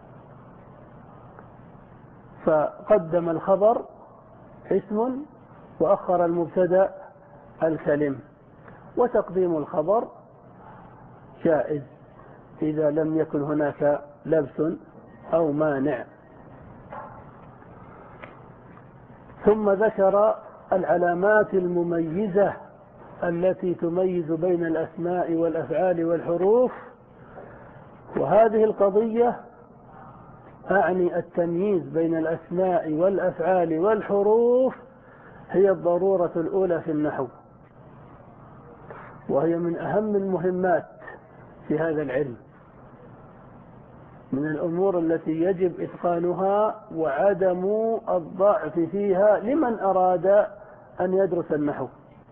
فقدم الخبر اسم وأخر المبتدأ الكلم، وتقديم الخبر جائز إذا لم يكن هناك لبس أو مانع. ثم ذكر العلامات المميزة التي تميز بين الأسماء والأفعال والحروف. وهذه القضية أعني التمييز بين الأسماء والأفعال والحروف هي الضرورة الأولى في النحو، وهي من أهم المهمات في هذا العلم، من الأمور التي يجب إتقانها وعدم الضعف فيها لمن أراد أن يدرس النحو،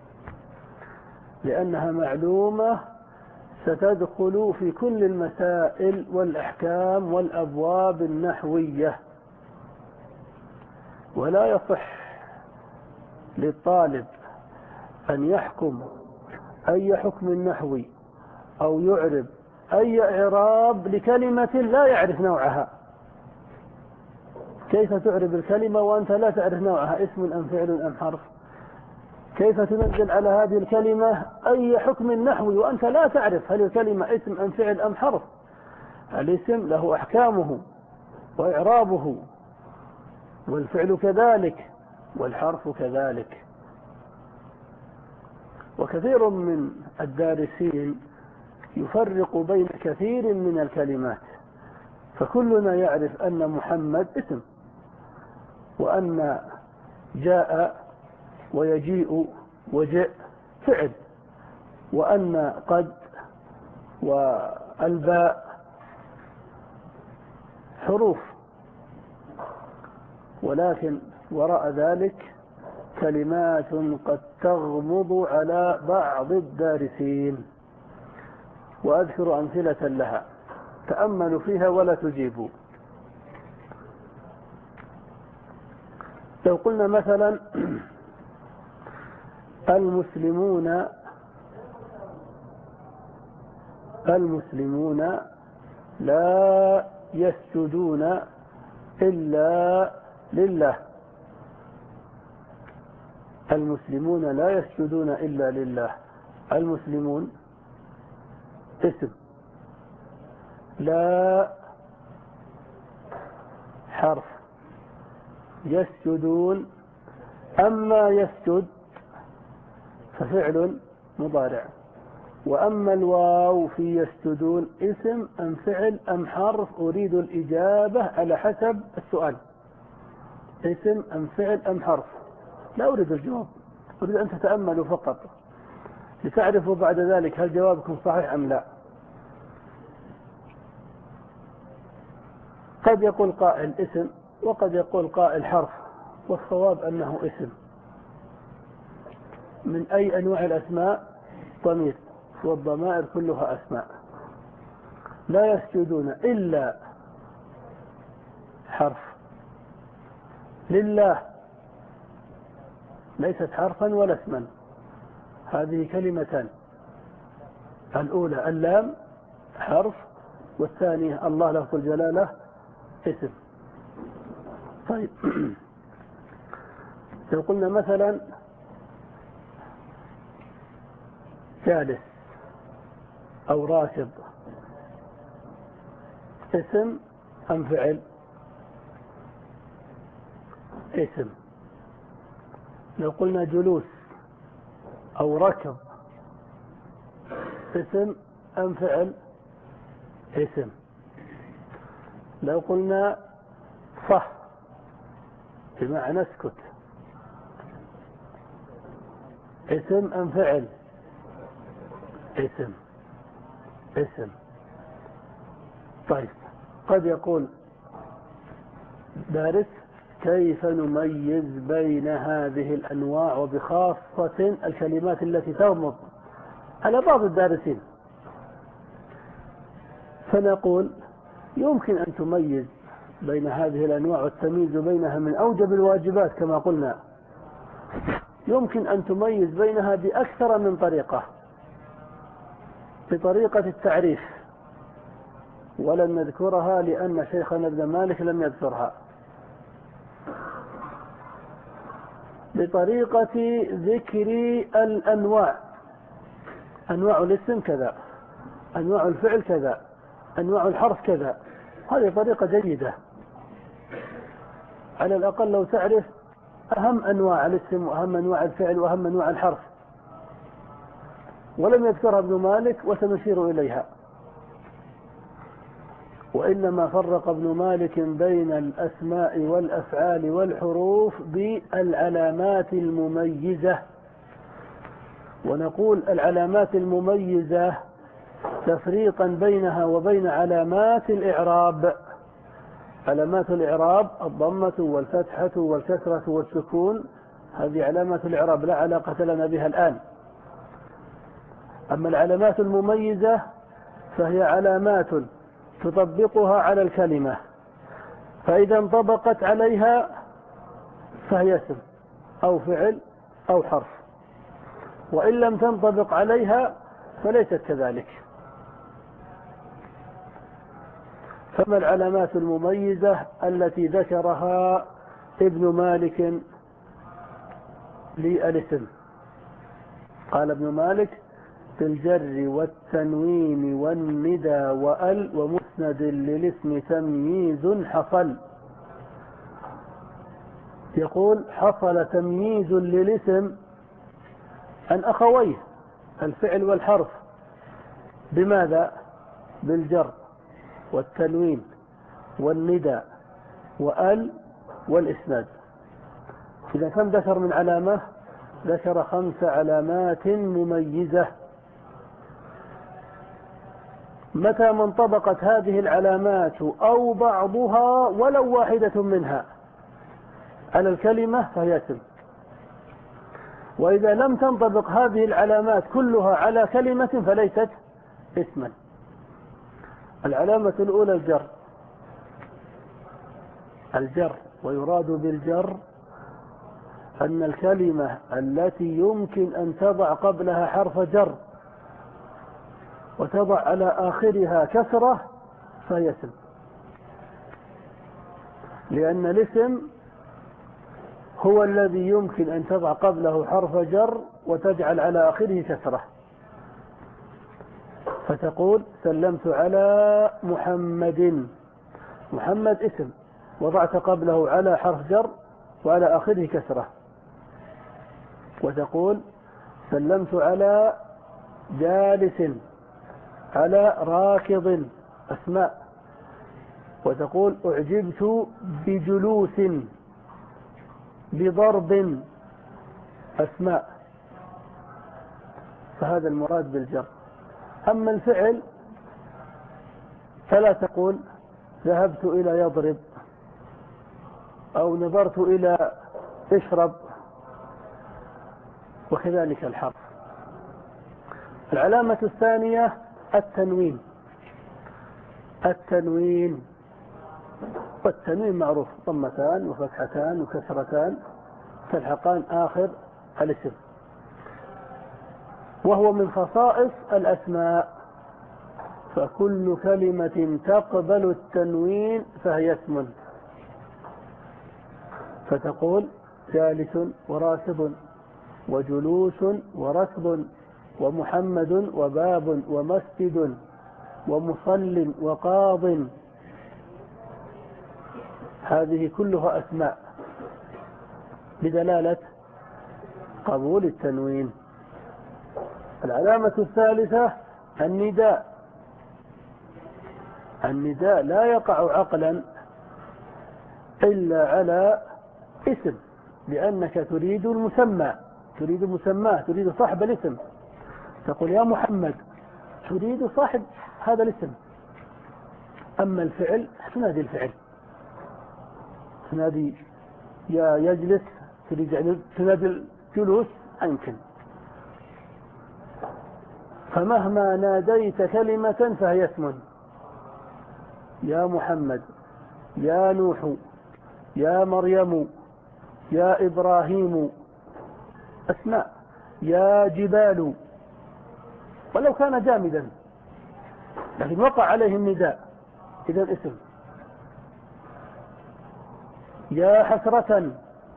لأنها معلومة ستدخل في كل المسائل والأحكام والأبواب النحوية. ولا يصح للطالب أن يحكم أي حكم نحوي أو يعرب أي إعراب لكلمة لا يعرف نوعها. كيف تعرب الكلمة وأنت لا تعرف نوعها، اسم أم فعل أم حرف؟ كيف تنزل على هذه الكلمة أي حكم نحوي وأنت لا تعرف هل الكلمة اسم أم فعل أم حرف؟ الاسم له أحكامه وإعرابه، والفعل كذلك، والحرف كذلك. وكثير من الدارسين يفرق بين كثير من الكلمات، فكلنا يعرف أن محمد اسم، وأن جاء ويجيء وجاء فعل، وأن قد والباء حروف، ولكن وراء ذلك كلمات قد تغمض على بعض الدارسين، وأذكر أمثلة لها تأملوا فيها ولا تجيبوا. لو قلنا مثلا المسلمون المسلمون لا يسجدون إلا لله. المسلمون لا يسجدون إلا لله. المسلمون اسم، لا حرف، يسجدون أما يسجد ففعل مضارع، وأما الواو في يسجدون اسم أم فعل أم حرف؟ أريد الإجابة على حسب السؤال، اسم أم فعل أم حرف؟ لا أريد الجواب، أريد أن تتأملوا فقط لتعرفوا بعد ذلك هل جوابكم صحيح أم لا. قد يقول قائل اسم وقد يقول قائل حرف، والصواب أنه اسم. من أي أنواع الأسماء؟ ضمير، والضمائر كلها أسماء. لا يسجدون إلا حرف، لله ليست حرفا ولا اسما، هذه كلمتان. الأولى اللام حرف والثانية الله لفظ الجلالة اسم. طيب لو قلنا مثلا جالس أو راكب، اسم أم فعل؟ اسم. لو قلنا جلوس أو ركب، اسم أم فعل؟ اسم. لو قلنا صح بمعنى اسكت، اسم أم فعل؟ اسم. اسم. طيب قد يقول دارس كيف نميز بين هذه الأنواع وبخاصة الكلمات التي تغمض على بعض الدارسين؟ فنقول يمكن أن تميز بين هذه الأنواع، والتمييز بينها من أوجب الواجبات كما قلنا. يمكن أن تميز بينها بأكثر من طريقة، بطريقة التعريف ولن نذكرها لأن شيخنا ابن مالك لم يذكرها، بطريقة ذكر الأنواع، أنواع الاسم كذا، أنواع الفعل كذا، أنواع الحرف كذا. هذه طريقة جيدة، على الأقل لو تعرف أهم أنواع الاسم وأهم أنواع الفعل وأهم أنواع الحرف، ولم يذكرها ابن مالك وسنشير إليها. وإنما فرق ابن مالك بين الأسماء والأفعال والحروف بالعلامات المميزة. ونقول العلامات المميزة تفريقا بينها وبين علامات الإعراب. علامات الإعراب الضمة والفتحة والكسرة والسكون، هذه علامات الإعراب لا علاقة لنا بها الآن. أما العلامات المميزة فهي علامات تطبقها على الكلمة، فإذا انطبقت عليها فهي اسم أو فعل أو حرف، وإن لم تنطبق عليها فليست كذلك. فما العلامات المميزة التي ذكرها ابن مالك للاسم؟ قال ابن مالك بالجر والتنوين والندى وأل ومسند للاسم تمييز حصل. يقول حصل تمييز للاسم عن أخويه الفعل والحرف. بماذا؟ بالجر والتنوين والندى وأل والإسناد. إذا كم ذكر من علامة؟ ذكر خمس علامات مميزة. متى ما انطبقت هذه العلامات أو بعضها ولو واحدة منها على الكلمة فهي اسم، وإذا لم تنطبق هذه العلامات كلها على كلمة فليست اسما. العلامة الأولى الجر. الجر، ويراد بالجر أن الكلمة التي يمكن أن تضع قبلها حرف جر وتضع على آخرها كسرة فهي اسم، لأن الاسم هو الذي يمكن أن تضع قبله حرف جر وتجعل على آخره كسرة. فتقول سلمت على محمد. محمد اسم وضعت قبله على حرف جر وعلى آخره كسرة. وتقول سلمت على جالس، على راكض، أسماء. وتقول أعجبت بجلوس، بضرب، أسماء. فهذا المراد بالجر. أما الفعل فلا تقول ذهبت إلى يضرب أو نظرت إلى اشرب، وكذلك الحرف. العلامة الثانية التنوين. التنوين والتنوين معروف، ضمتان وفتحتان وكسرتان تلحقان آخر الاسم، وهو من خصائص الأسماء. فكل كلمة تقبل التنوين فهي اسم. فتقول جالس وراكب وجلوس وركب ومحمد وباب ومسجد ومصل وقاض. هذه كلها أسماء بدلالة قبول التنوين. العلامة الثالثة النداء. النداء لا يقع عقلا إلا على اسم، لأنك تريد المسمى، تريد المسمى، تريد صاحب الاسم. تقول يا محمد، تريد صاحب هذا الاسم. أما الفعل تنادي الفعل، تنادي يا يجلس، تريد تنادي الجلوس يمكن. فمهما ناديت كلمة فهي اسم. يا محمد، يا نوح، يا مريم، يا إبراهيم، أسماء. يا جبال، ولو كان جامدا لكن وقع عليه النداء إذا اسم. يا حسرة،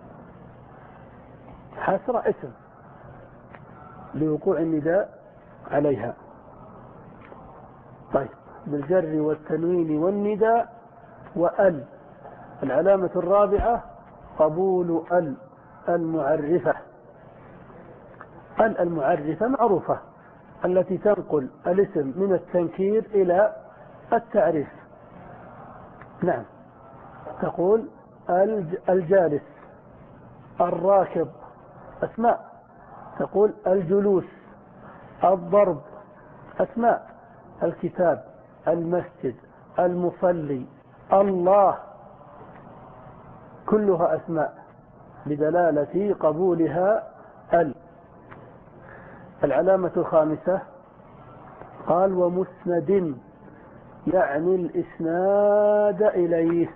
حسرة اسم لوقوع النداء عليها. طيب، بالجر والتنوين والنداء وأل. العلامة الرابعة قبول ال المعرفة. ال المعرفة معروفة، التي تنقل الاسم من التنكير إلى التعريف. نعم، تقول الجالس، الراكب، أسماء. تقول الجلوس، الضرب، أسماء. الكتاب، المسجد، المصلي، الله، كلها أسماء بدلالة قبولها ال. العلامة الخامسة قال ومسند، يعني الإسناد إليه.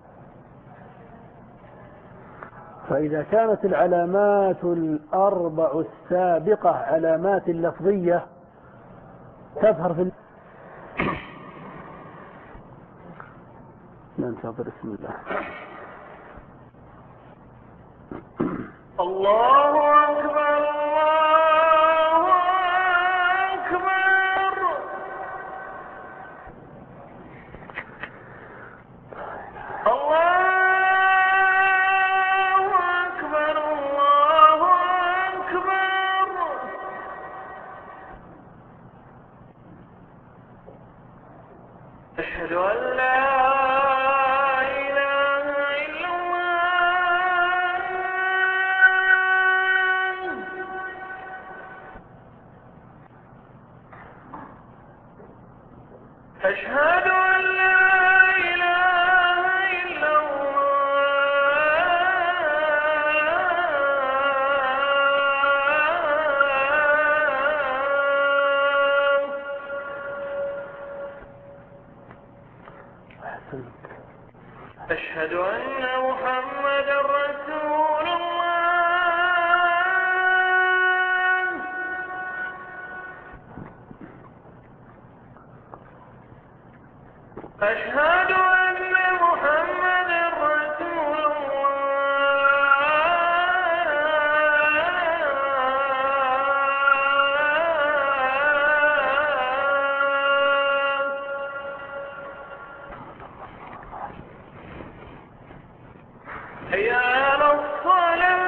فإذا كانت العلامات الأربع السابقة علامات لفظية تظهر في ننتظر. بسم الله. الله أكبر، الله أكبر. الله أكبر، الله أكبر. أشهد أن لا أشهد أن لا إله إلا الله. أشهد أن محمدا رسول الله. أشهد أن محمدا رسول الله. حي على الصلاة.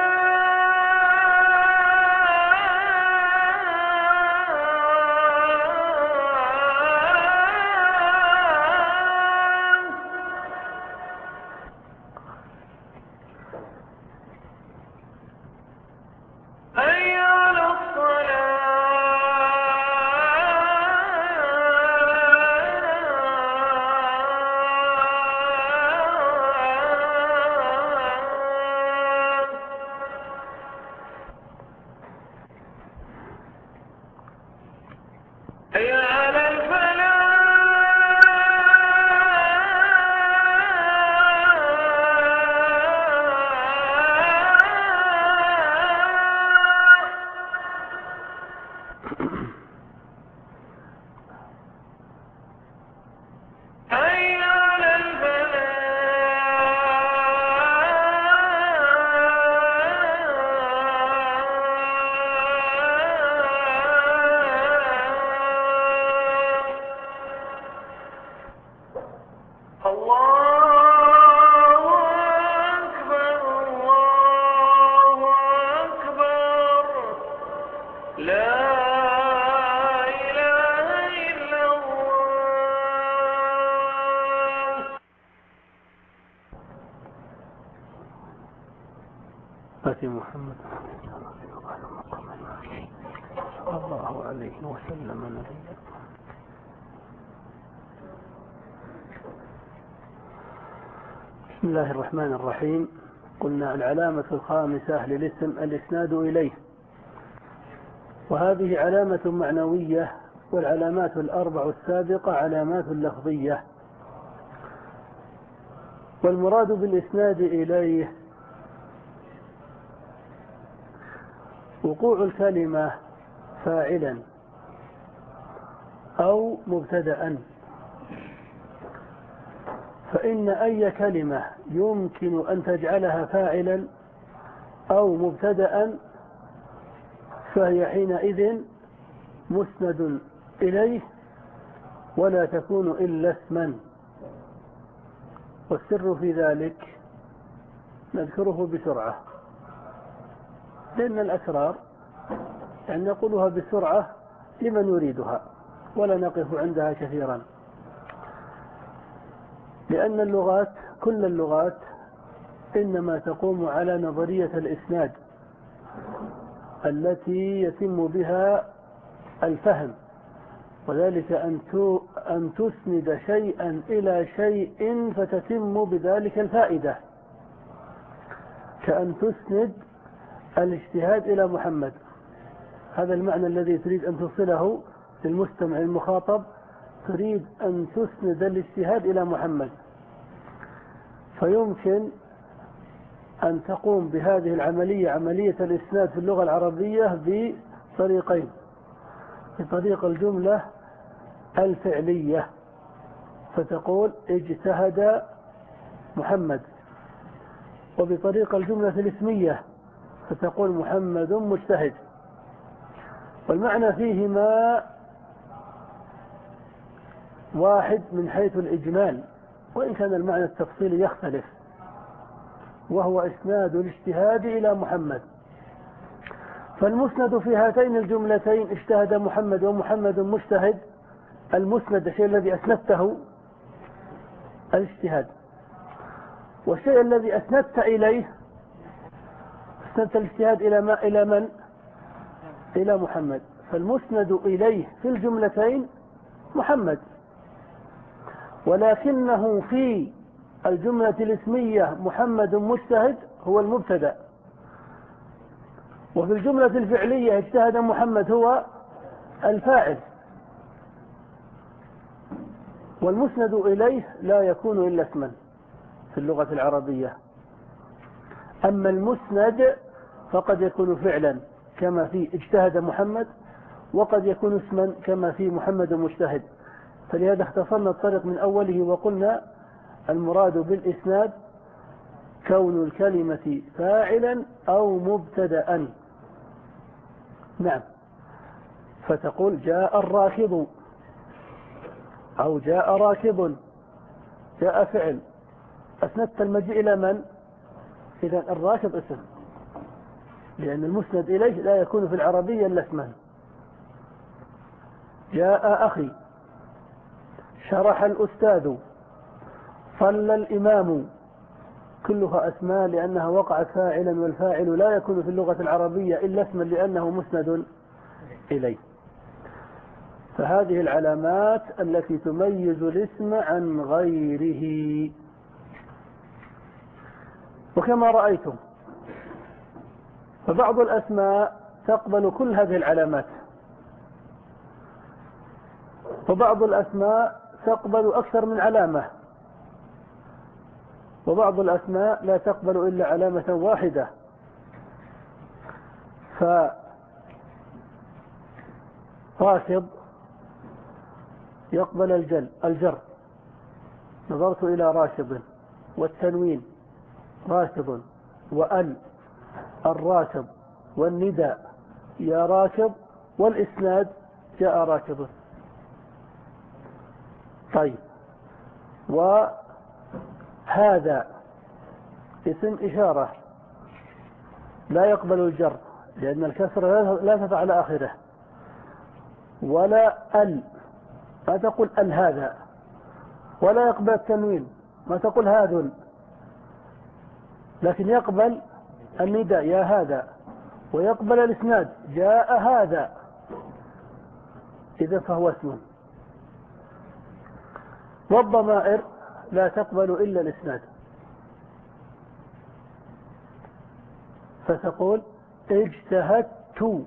حي على الصلاة. أتي محمد صلى الله عليه وسلم نبيا. بسم الله الرحمن الرحيم. قلنا العلامة الخامسة للاسم الإسناد إليه، وهذه علامة معنوية، والعلامات الأربع السابقة علامات لفظية. والمراد بالإسناد إليه وقوع الكلمة فاعلا أو مبتدأ، فإن أي كلمة يمكن أن تجعلها فاعلا أو مبتدأ فهي حينئذ مسند إليه، ولا تكون إلا اسما. والسر في ذلك نذكره بسرعة، لأن الأسرار يعني نقولها بسرعة لمن يريدها ولا نقف عندها كثيرا، لأن اللغات كل اللغات إنما تقوم على نظرية الإسناد التي يتم بها الفهم، وذلك أن تسند شيئا إلى شيء فتتم بذلك الفائدة، كأن تسند الاجتهاد إلى محمد. هذا المعنى الذي تريد أن توصله للمستمع المخاطب، تريد أن تسند الاجتهاد إلى محمد، فيمكن أن تقوم بهذه العملية عملية الإسناد في اللغة العربية بطريقين: بطريق الجملة الفعلية فتقول اجتهد محمد، وبطريق الجملة الاسمية فتقول محمد مجتهد. والمعنى فيهما واحد من حيث الإجمال، وإن كان المعنى التفصيلي يختلف، وهو إسناد الاجتهاد إلى محمد. فالمسند في هاتين الجملتين اجتهد محمد ومحمد مجتهد، المسند الشيء الذي أسندته الاجتهاد، والشيء الذي أسندت إليه أسندت الاجتهاد إلى ما إلى من؟ إلى محمد. فالمسند إليه في الجملتين محمد، ولكنه في الجملة الاسمية محمد مجتهد هو المبتدأ، وفي الجملة الفعلية اجتهد محمد هو الفاعل. والمسند إليه لا يكون إلا اسما في اللغة العربية، أما المسند فقد يكون فعلا كما في اجتهد محمد، وقد يكون اسما كما في محمد مجتهد. فلهذا اختصرنا الطريق من أوله وقلنا المراد بالإسناد كون الكلمة فاعلا أو مبتدأ. نعم، فتقول جاء الراكب أو جاء راكب، جاء فعل، أسندت المجيء إلى من؟ إذن الراكب اسم، لأن المسند إليه لا يكون في العربية إلا اسما. جاء أخي، شرح الأستاذ، صلى الإمام، كلها أسماء لأنها وقعت فاعلا، والفاعل لا يكون في اللغة العربية إلا اسما لأنه مسند إليه. فهذه العلامات التي تميز الاسم عن غيره. وكما رأيتم فبعض الأسماء تقبل كل هذه العلامات، وبعض الأسماء تقبل أكثر من علامة، وبعض الأسماء لا تقبل إلا علامة واحدة. فراشد يقبل الجل الجر، نظرت إلى راشد، والتنوين راشد، وأل الراشد، والنداء يا راكب، والإسناد جاء راكب. طيب، وهذا اسم إشارة لا يقبل الجر لأن الكسر لا تقع على آخره، ولا ال ما تقول ال هذا، ولا يقبل التنوين ما تقول هذا، لكن يقبل النداء يا هذا، ويقبل الإسناد جاء هذا، إذا فهو اسم. والضمائر لا تقبل إلا الإسناد، فتقول اجتهدت،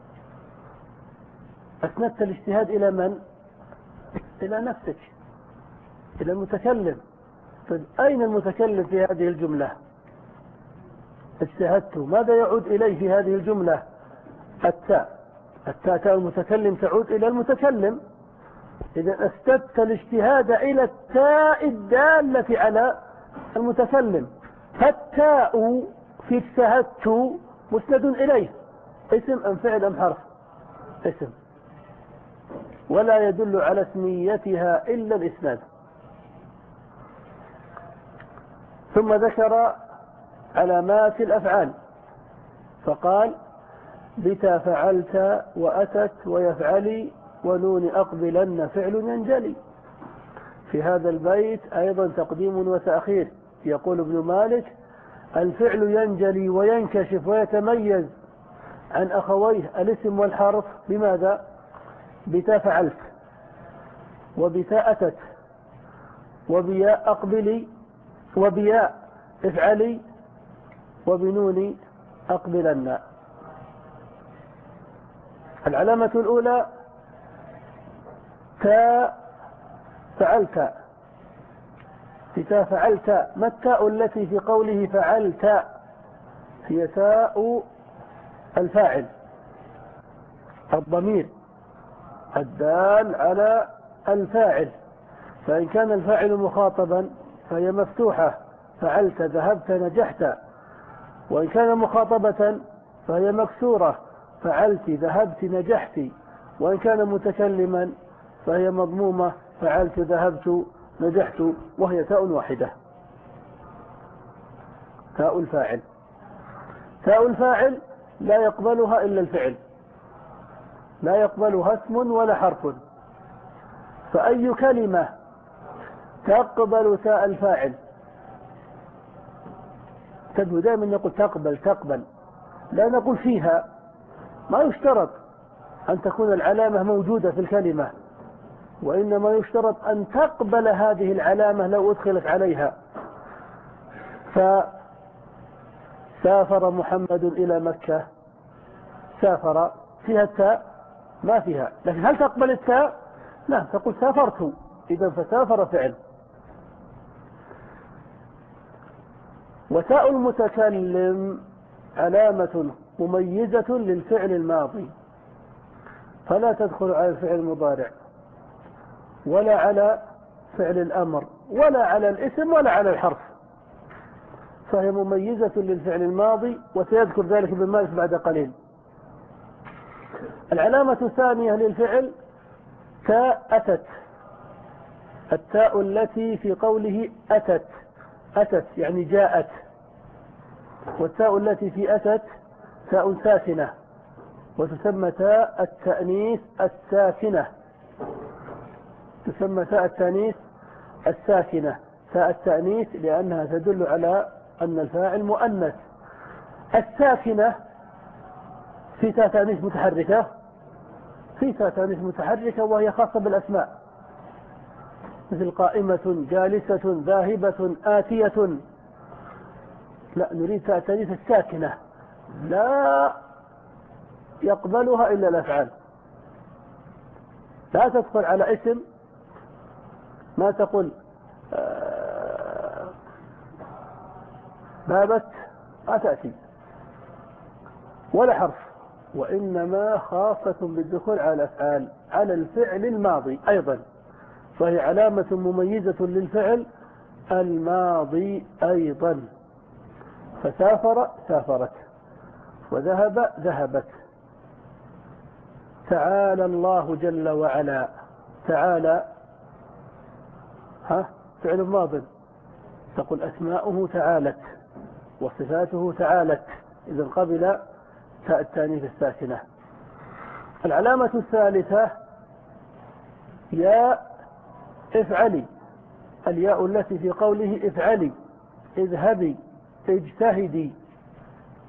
أسندت الاجتهاد إلى من؟ إلى نفسك، إلى المتكلم. طيب أين المتكلم في هذه الجملة؟ اجتهدت، ماذا يعود إليه في هذه الجملة؟ التاء. التاء تاء المتكلم تعود إلى المتكلم. إذا أسندت الاجتهاد إلى التاء الدالة على المتكلم، فالتاء في اجتهدت مسند إليه، اسم أم فعل أم حرف؟ اسم، ولا يدل على اسميتها إلا الإسناد. ثم ذكر علامات الأفعال فقال بتا فعلت وأتت ويفعلي ونون أقبلن فعل ينجلي. في هذا البيت أيضا تقديم وتأخير. يقول ابن مالك الفعل ينجلي وينكشف ويتميز عن أخويه الاسم والحرف بماذا؟ بتا فعلت، وبتا أتت، وبياء أقبلي، وبياء افعلي، وبنون أقبلن. العلامة الأولى تاء فعلت. تاء فعلت، ما التاء التي في قوله فعلت؟ هي تاء الفاعل، الضمير الدال على الفاعل. فإن كان الفاعل مخاطبا فهي مفتوحة، فعلت ذهبت نجحت. وإن كان مخاطبة فهي مكسورة، فعلت ذهبت نجحت. وإن كان متكلما فهي مضمومة، فعلت ذهبت نجحت، وهي تاء واحدة، تاء الفاعل. تاء الفاعل لا يقبلها إلا الفعل، لا يقبلها اسم ولا حرف. فأي كلمة تقبل تاء الفاعل؟ تدعو دائما نقول تقبل تقبل، لا نقول فيها. ما يشترط أن تكون العلامة موجودة في الكلمة، وإنما يشترط أن تقبل هذه العلامة لو أدخلت عليها. فسافر محمد إلى مكة، سافر فيها التاء؟ ما فيها. لكن هل تقبل التاء؟ لا، تقول سافرت، إذا فسافر فعل. وتاء المتكلم علامة مميزة للفعل الماضي، فلا تدخل على الفعل المضارع ولا على فعل الأمر ولا على الاسم ولا على الحرف، فهي مميزة للفعل الماضي، وسيذكر ذلك ابن مالك بعد قليل. العلامة الثانية للفعل تاء أتت. التاء التي في قوله أتت، أتت يعني جاءت. والتاء التي في أتت تاء ساكنة، وتسمى تاء التأنيث الساكنة، تسمى تاء التأنيث الساكنة، تاء التأنيث لأنها تدل على أن الفاعل مؤنث. الساكنة في تاء تأنيث متحركة، في تاء تأنيث متحركة وهي خاصة بالأسماء، مثل قائمة، جالسة، ذاهبة، آتية. لا، نريد تاء التأنيث الساكنة لا يقبلها إلا الأفعال، لا تدخل على اسم. ما تقول بابت، ما تأتي، ولا حرف، وإنما خاصة بالدخول على الأفعال، على الفعل الماضي أيضا، فهي علامة مميزة للفعل الماضي أيضا. فسافر سافرت، وذهب ذهبت. تعالى الله جل وعلا، تعالى ها فعل ماض، تقول أسماؤه تعالت وصفاته تعالت، إذا قبل تاء التانيث الساكنة. العلامة الثالثة ياء افعلي، الياء التي في قوله افعلي، اذهبي، اجتهدي.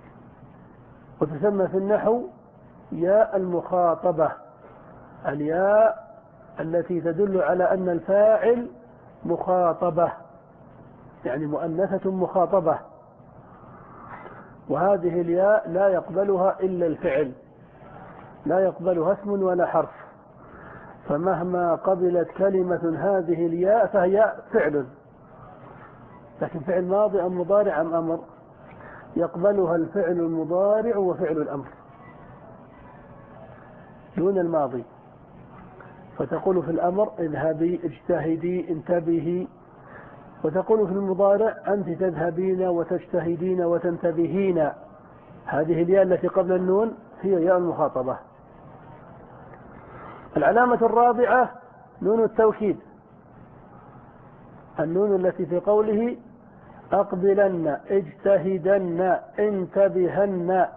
وتسمى في النحو ياء المخاطبة، الياء التي تدل على أن الفاعل مخاطبة، يعني مؤنثة مخاطبة، وهذه الياء لا يقبلها إلا الفعل، لا يقبلها اسم ولا حرف، فمهما قبلت كلمة هذه الياء فهي فعل، لكن فعل ماضي أم مضارع أم أمر؟ يقبلها الفعل المضارع وفعل الأمر دون الماضي. فتقول في الأمر اذهبي، اجتهدي، انتبهي، وتقول في المضارع أنت تذهبين وتجتهدين وتنتبهين. هذه الياء التي قبل النون هي ياء المخاطبة. العلامة الرابعة نون التوكيد، النون التي في قوله أقبلن، اجتهدن، انتبهن،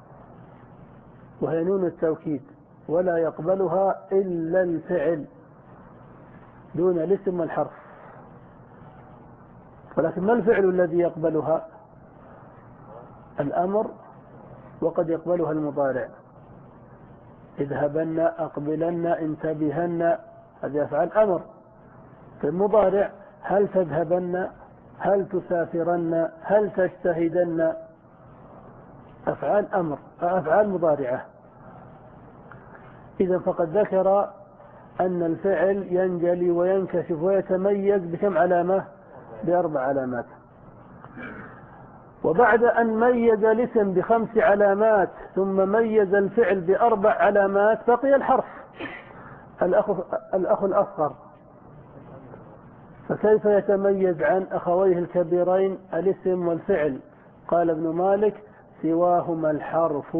وهي نون التوكيد، ولا يقبلها إلا الفعل دون الاسم والحرف. ولكن ما الفعل الذي يقبلها؟ الأمر، وقد يقبلها المضارع، اذهبن، أقبلن، انتبهن، هذه أفعال أمر. في المضارع هل تذهبن، هل تسافرن، هل تجتهدن، أفعال أمر، أفعال مضارعة. إذا فقد ذكر أن الفعل ينجلي وينكشف ويتميز بكم علامة؟ بأربع علامات. وبعد أن ميز الاسم بخمس علامات ثم ميز الفعل بأربع علامات بقي الحرف، الأخ, الأخ الأصغر، فكيف يتميز عن أخويه الكبيرين الاسم والفعل؟ قال ابن مالك سواهما الحرف،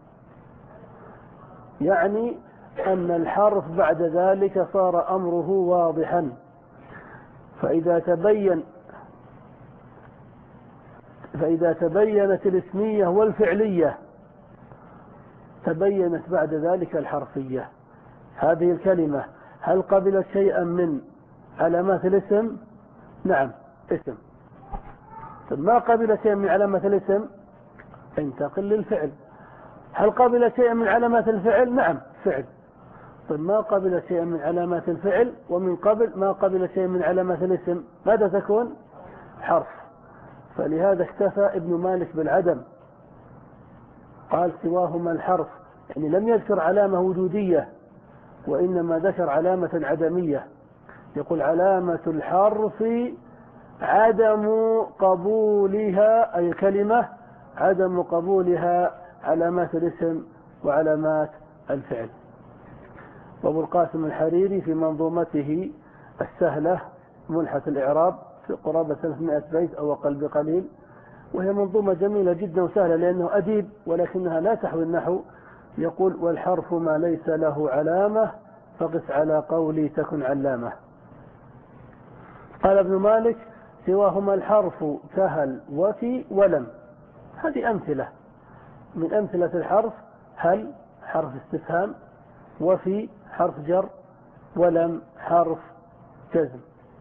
يعني أن الحرف بعد ذلك صار أمره واضحا. فإذا تبين فإذا تبينت الاسمية والفعلية تبينت بعد ذلك الحرفية. هذه الكلمة هل قبلت شيئا من علامات الاسم؟ نعم، اسم. ما قبلت شيئا من علامات الاسم انتقل للفعل. هل قبلت شيئا من علامات الفعل؟ نعم، فعل. طيب ما قبلت شيئا من علامات الفعل، ومن قبل ما قبلت شيئا من علامات الاسم، ماذا تكون؟ حرف. فلهذا اكتفى ابن مالك بالعدم، قال سواهما الحرف، يعني لم يذكر علامة وجودية وإنما ذكر علامة عدمية. يقول علامة الحرف عدم قبولها، أي كلمة عدم قبولها علامات الاسم وعلامات الفعل. وابو القاسم الحريري في منظومته السهلة ملحة الإعراب في قرابة ثلاثمائة بيت أو أقل بقليل، وهي منظومة جميلة جدا وسهلة لأنه أديب ولكنها لا تحوي النحو، يقول والحرف ما ليس له علامة فقس على قولي تكن علامة. قال ابن مالك سواهما الحرف كهل وفي ولم. هذه أمثلة من أمثلة الحرف: هل حرف استفهام، وفي حرف جر، ولم حرف جزم.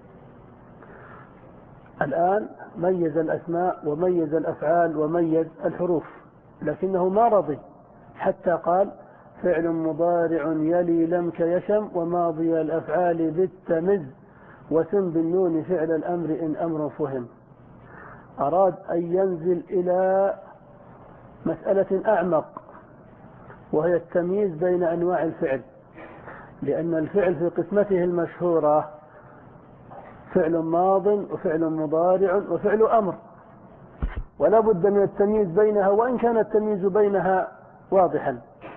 الآن ميز الأسماء وميز الأفعال وميز الحروف، لكنه ما رضي حتى قال فعل مضارع يلي لم كيشم وماضي الأفعال بالتمز وسم بالنون فعل الأمر إن أمر فهم. أراد أن ينزل إلى مسألة أعمق، وهي التمييز بين أنواع الفعل، لأن الفعل في قسمته المشهورة فعل ماض وفعل مضارع وفعل أمر، ولا بد من التمييز بينها وإن كان التمييز بينها واضحا.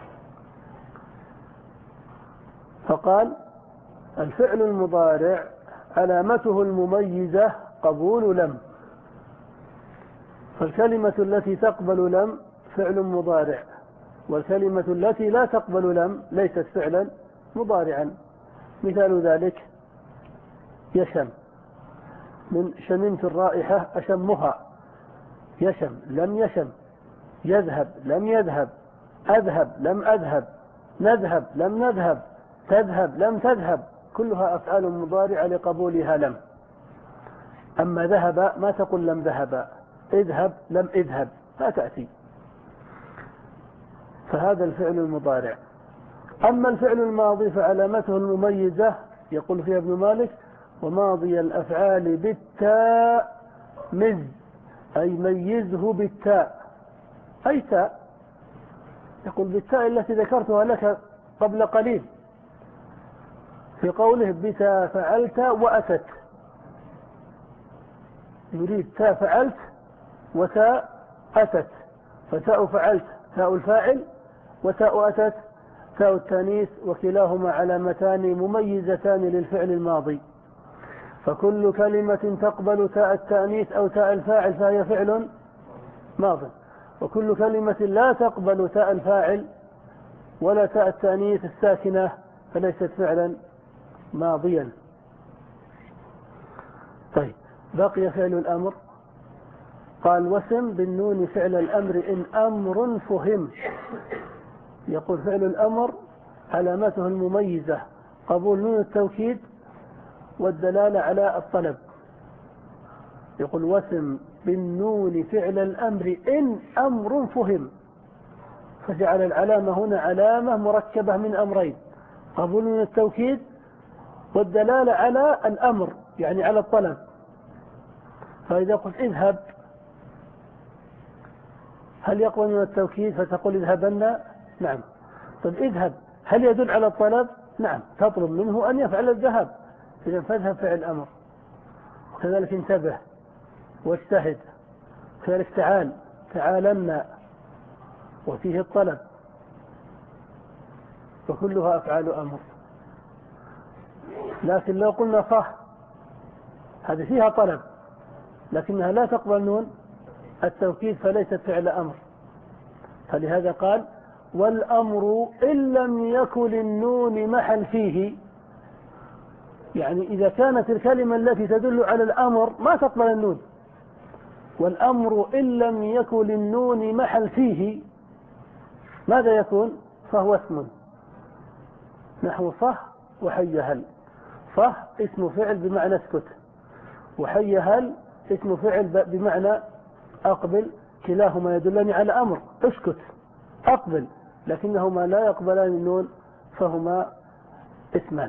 فقال الفعل المضارع علامته المميزة قبول لم، فالكلمة التي تقبل لم فعل مضارع، والكلمة التي لا تقبل لم ليست فعلا مضارعا. مثال ذلك يشم، من شممت الرائحة أشمها، يشم لم يشم، يذهب لم يذهب، أذهب لم أذهب، نذهب لم نذهب، تذهب لم تذهب، كلها أفعال مضارعة لقبولها لم. أما ذهب ما تقول لم ذهب، اذهب لم اذهب، لا تأتي. فهذا الفعل المضارع. أما الفعل الماضي فعلامته المميزة يقول فيها ابن مالك: وماضي الأفعال بالتاء مز، أي ميزه بالتاء، أي تاء. يقول بالتاء التي ذكرتها لك قبل قليل في قوله بتا فعلت وأتت، يريد تاء فعلت وتاء أتت، فتاء فعلت تاء الفاعل، وتاء أتت تاء التانيث، وكلاهما علامتان مميزتان للفعل الماضي. فكل كلمة تقبل تاء التانيث أو تاء الفاعل فهي فعل ماضي، وكل كلمة لا تقبل تاء الفاعل ولا تاء التانيث الساكنة فليست فعلا ماضيا. طيب، بقي فعل الأمر. قال: وسم بالنون فعل الأمر إن أمر فهم. يقول فعل الأمر علامته المميزة قبول نون التوكيد والدلالة على الطلب. يقول: وسم بالنون فعل الأمر إن أمر فهم، فجعل العلامة هنا علامة مركبة من أمرين: قبول نون التوكيد والدلالة على الأمر، يعني على الطلب. فإذا قلت اذهب، هل يقبل نون التوكيد فتقول اذهبن؟ نعم. طيب اذهب هل يدل على الطلب؟ نعم، تطلب منه أن يفعل الذهاب، إذا فاذهب فعل أمر. وكذلك انتبه واجتهد، كذلك تعال تعالنا، وفيه الطلب، فكلها أفعال أمر. لكن لو قلنا صح، هذه فيها طلب لكنها لا تقبل نون التوكيد فليست فعل أمر. فلهذا قال: والأمر إن لم يكن للنون محل فيه. يعني إذا كانت الكلمة التي تدل على الأمر ما تقبل النون، والأمر إن لم يكن للنون محل فيه ماذا يكون؟ فهو اسم، نحو صح وحي هل. صح اسم فعل بمعنى اسكت، وحي هل اسم فعل بمعنى أقبل، كلاهما يدلان على أمر، اسكت أقبل، لكنهما لا يقبلان النون فهما اسمان.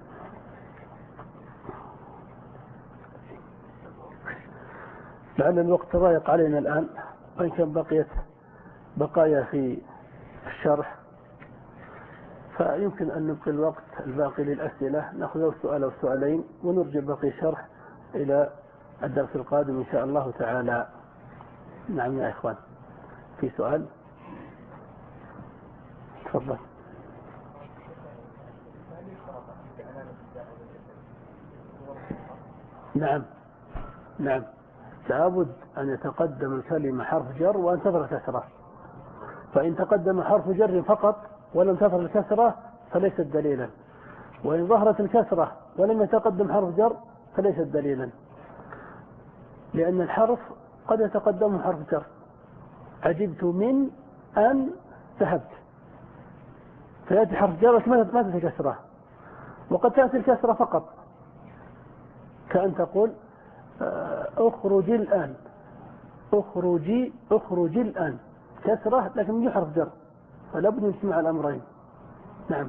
لعل الوقت ضايق علينا الآن، وإن كان بقيت بقايا في الشرح فيمكن أن نبقي الوقت الباقي للأسئلة، نأخذ سؤال أو سؤالين ونرجع بقي الشرح إلى الدرس القادم إن شاء الله تعالى. نعم يا إخوان، في سؤال؟ تفضل. نعم نعم، لابد أن يتقدم الكلمة حرف جر وأن تظهر كسرة، فإن تقدم حرف جر فقط ولم تظهر الكسرة فليست دليلا، وإن ظهرت الكسرة ولم يتقدم حرف جر فليست دليلا، لأن الحرف قد يتقدم حرف جر. عجبت من أن ذهبت، فيأتي حرف جر ما تأتي كسرة، وقد تأتي الكسرة فقط، كأن تقول اخرجي الآن، اخرجي اخرجي الآن، كسرة لكن من حرف جر، فلا بد من سماع الأمرين. نعم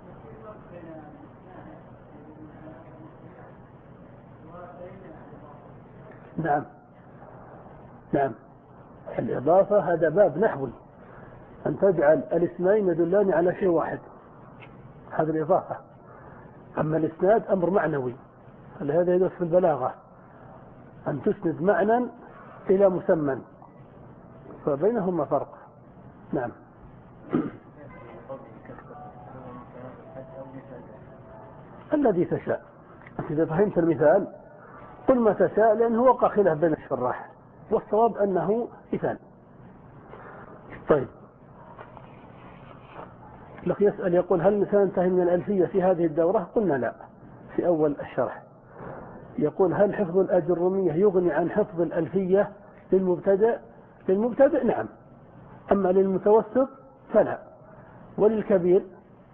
نعم نعم، الإضافة هذا باب نحوي، أن تجعل الاسمين يدلان على شيء واحد، هذه الإضافة. أما الإسناد أمر معنوي، فلهذا يدرس في البلاغة أن تسند معنى إلى مسمى، فبينهما فرق. نعم الذي تشاء، إذا فهمت المثال قل ما تشاء، لأنه وقع خلاف بين الشراح، والصواب أنه مثال. طيب، لك يسأل يقول: هل سننتهي من الألفية في هذه الدورة؟ قلنا لا في أول الشرح. يقول: هل حفظ الأجرمية يغني عن حفظ الألفية للمبتدئ؟ للمبتدئ نعم، أما للمتوسط فلا، وللكبير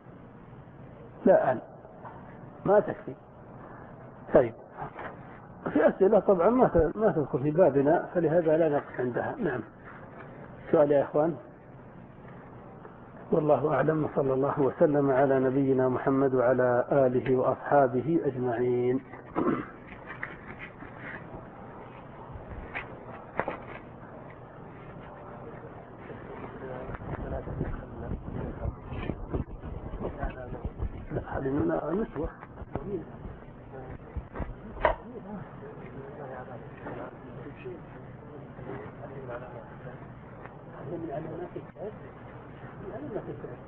لا أن ما تكفي. طيب، في أسئلة طبعا ما ما تدخل في بابنا، فلهذا لا نقف عندها. نعم، سؤال يا إخوان. والله أعلم، وصلى الله وسلم على نبينا محمد وعلى آله وأصحابه أجمعين. لا هذه من نسوة من علامات الكتاب، من علامات الكتاب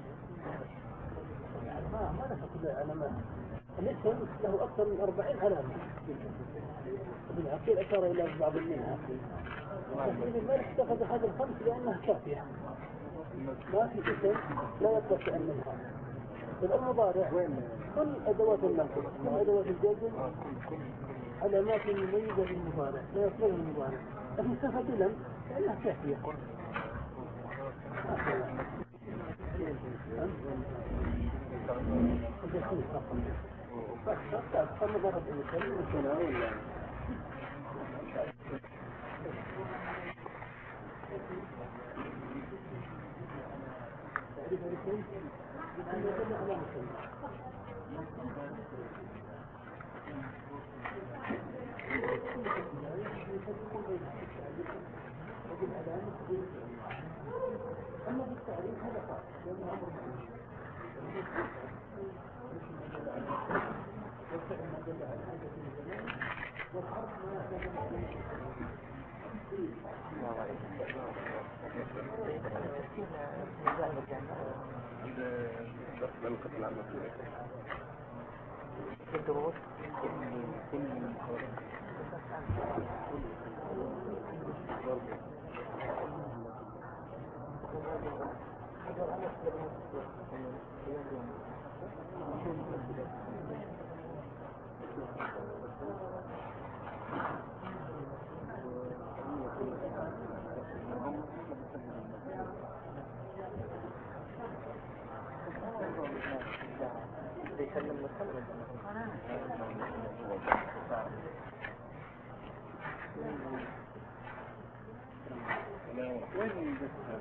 ما ما لها كل علامات. الاسم له أكثر من أربعين علامة. ابن عقيل أشار إلى بعض منها، لكن ما اتخذ هذا الخمس لأنها كافية، ما في اسم لا يطلق عن منها. المضارع كل أدوات النصب، كل أدوات الجزم علامات مميزة للمضارع لا يطلق المضارع، لكن صفة لم لأنها كافية. أما بالتعريف هذا خاص لأنه أمر والفعل ما دل على حدث من زمان والحرف ما دل على عند القتل العامة في الدروس كل وين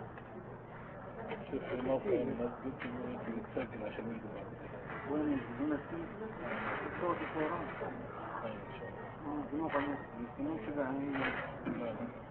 شوف موقع المسجد يتسجل عشان يجي وين هنا في صوت الطيران. ايوه ان شاء الله. موقع المسجد يمكن تبع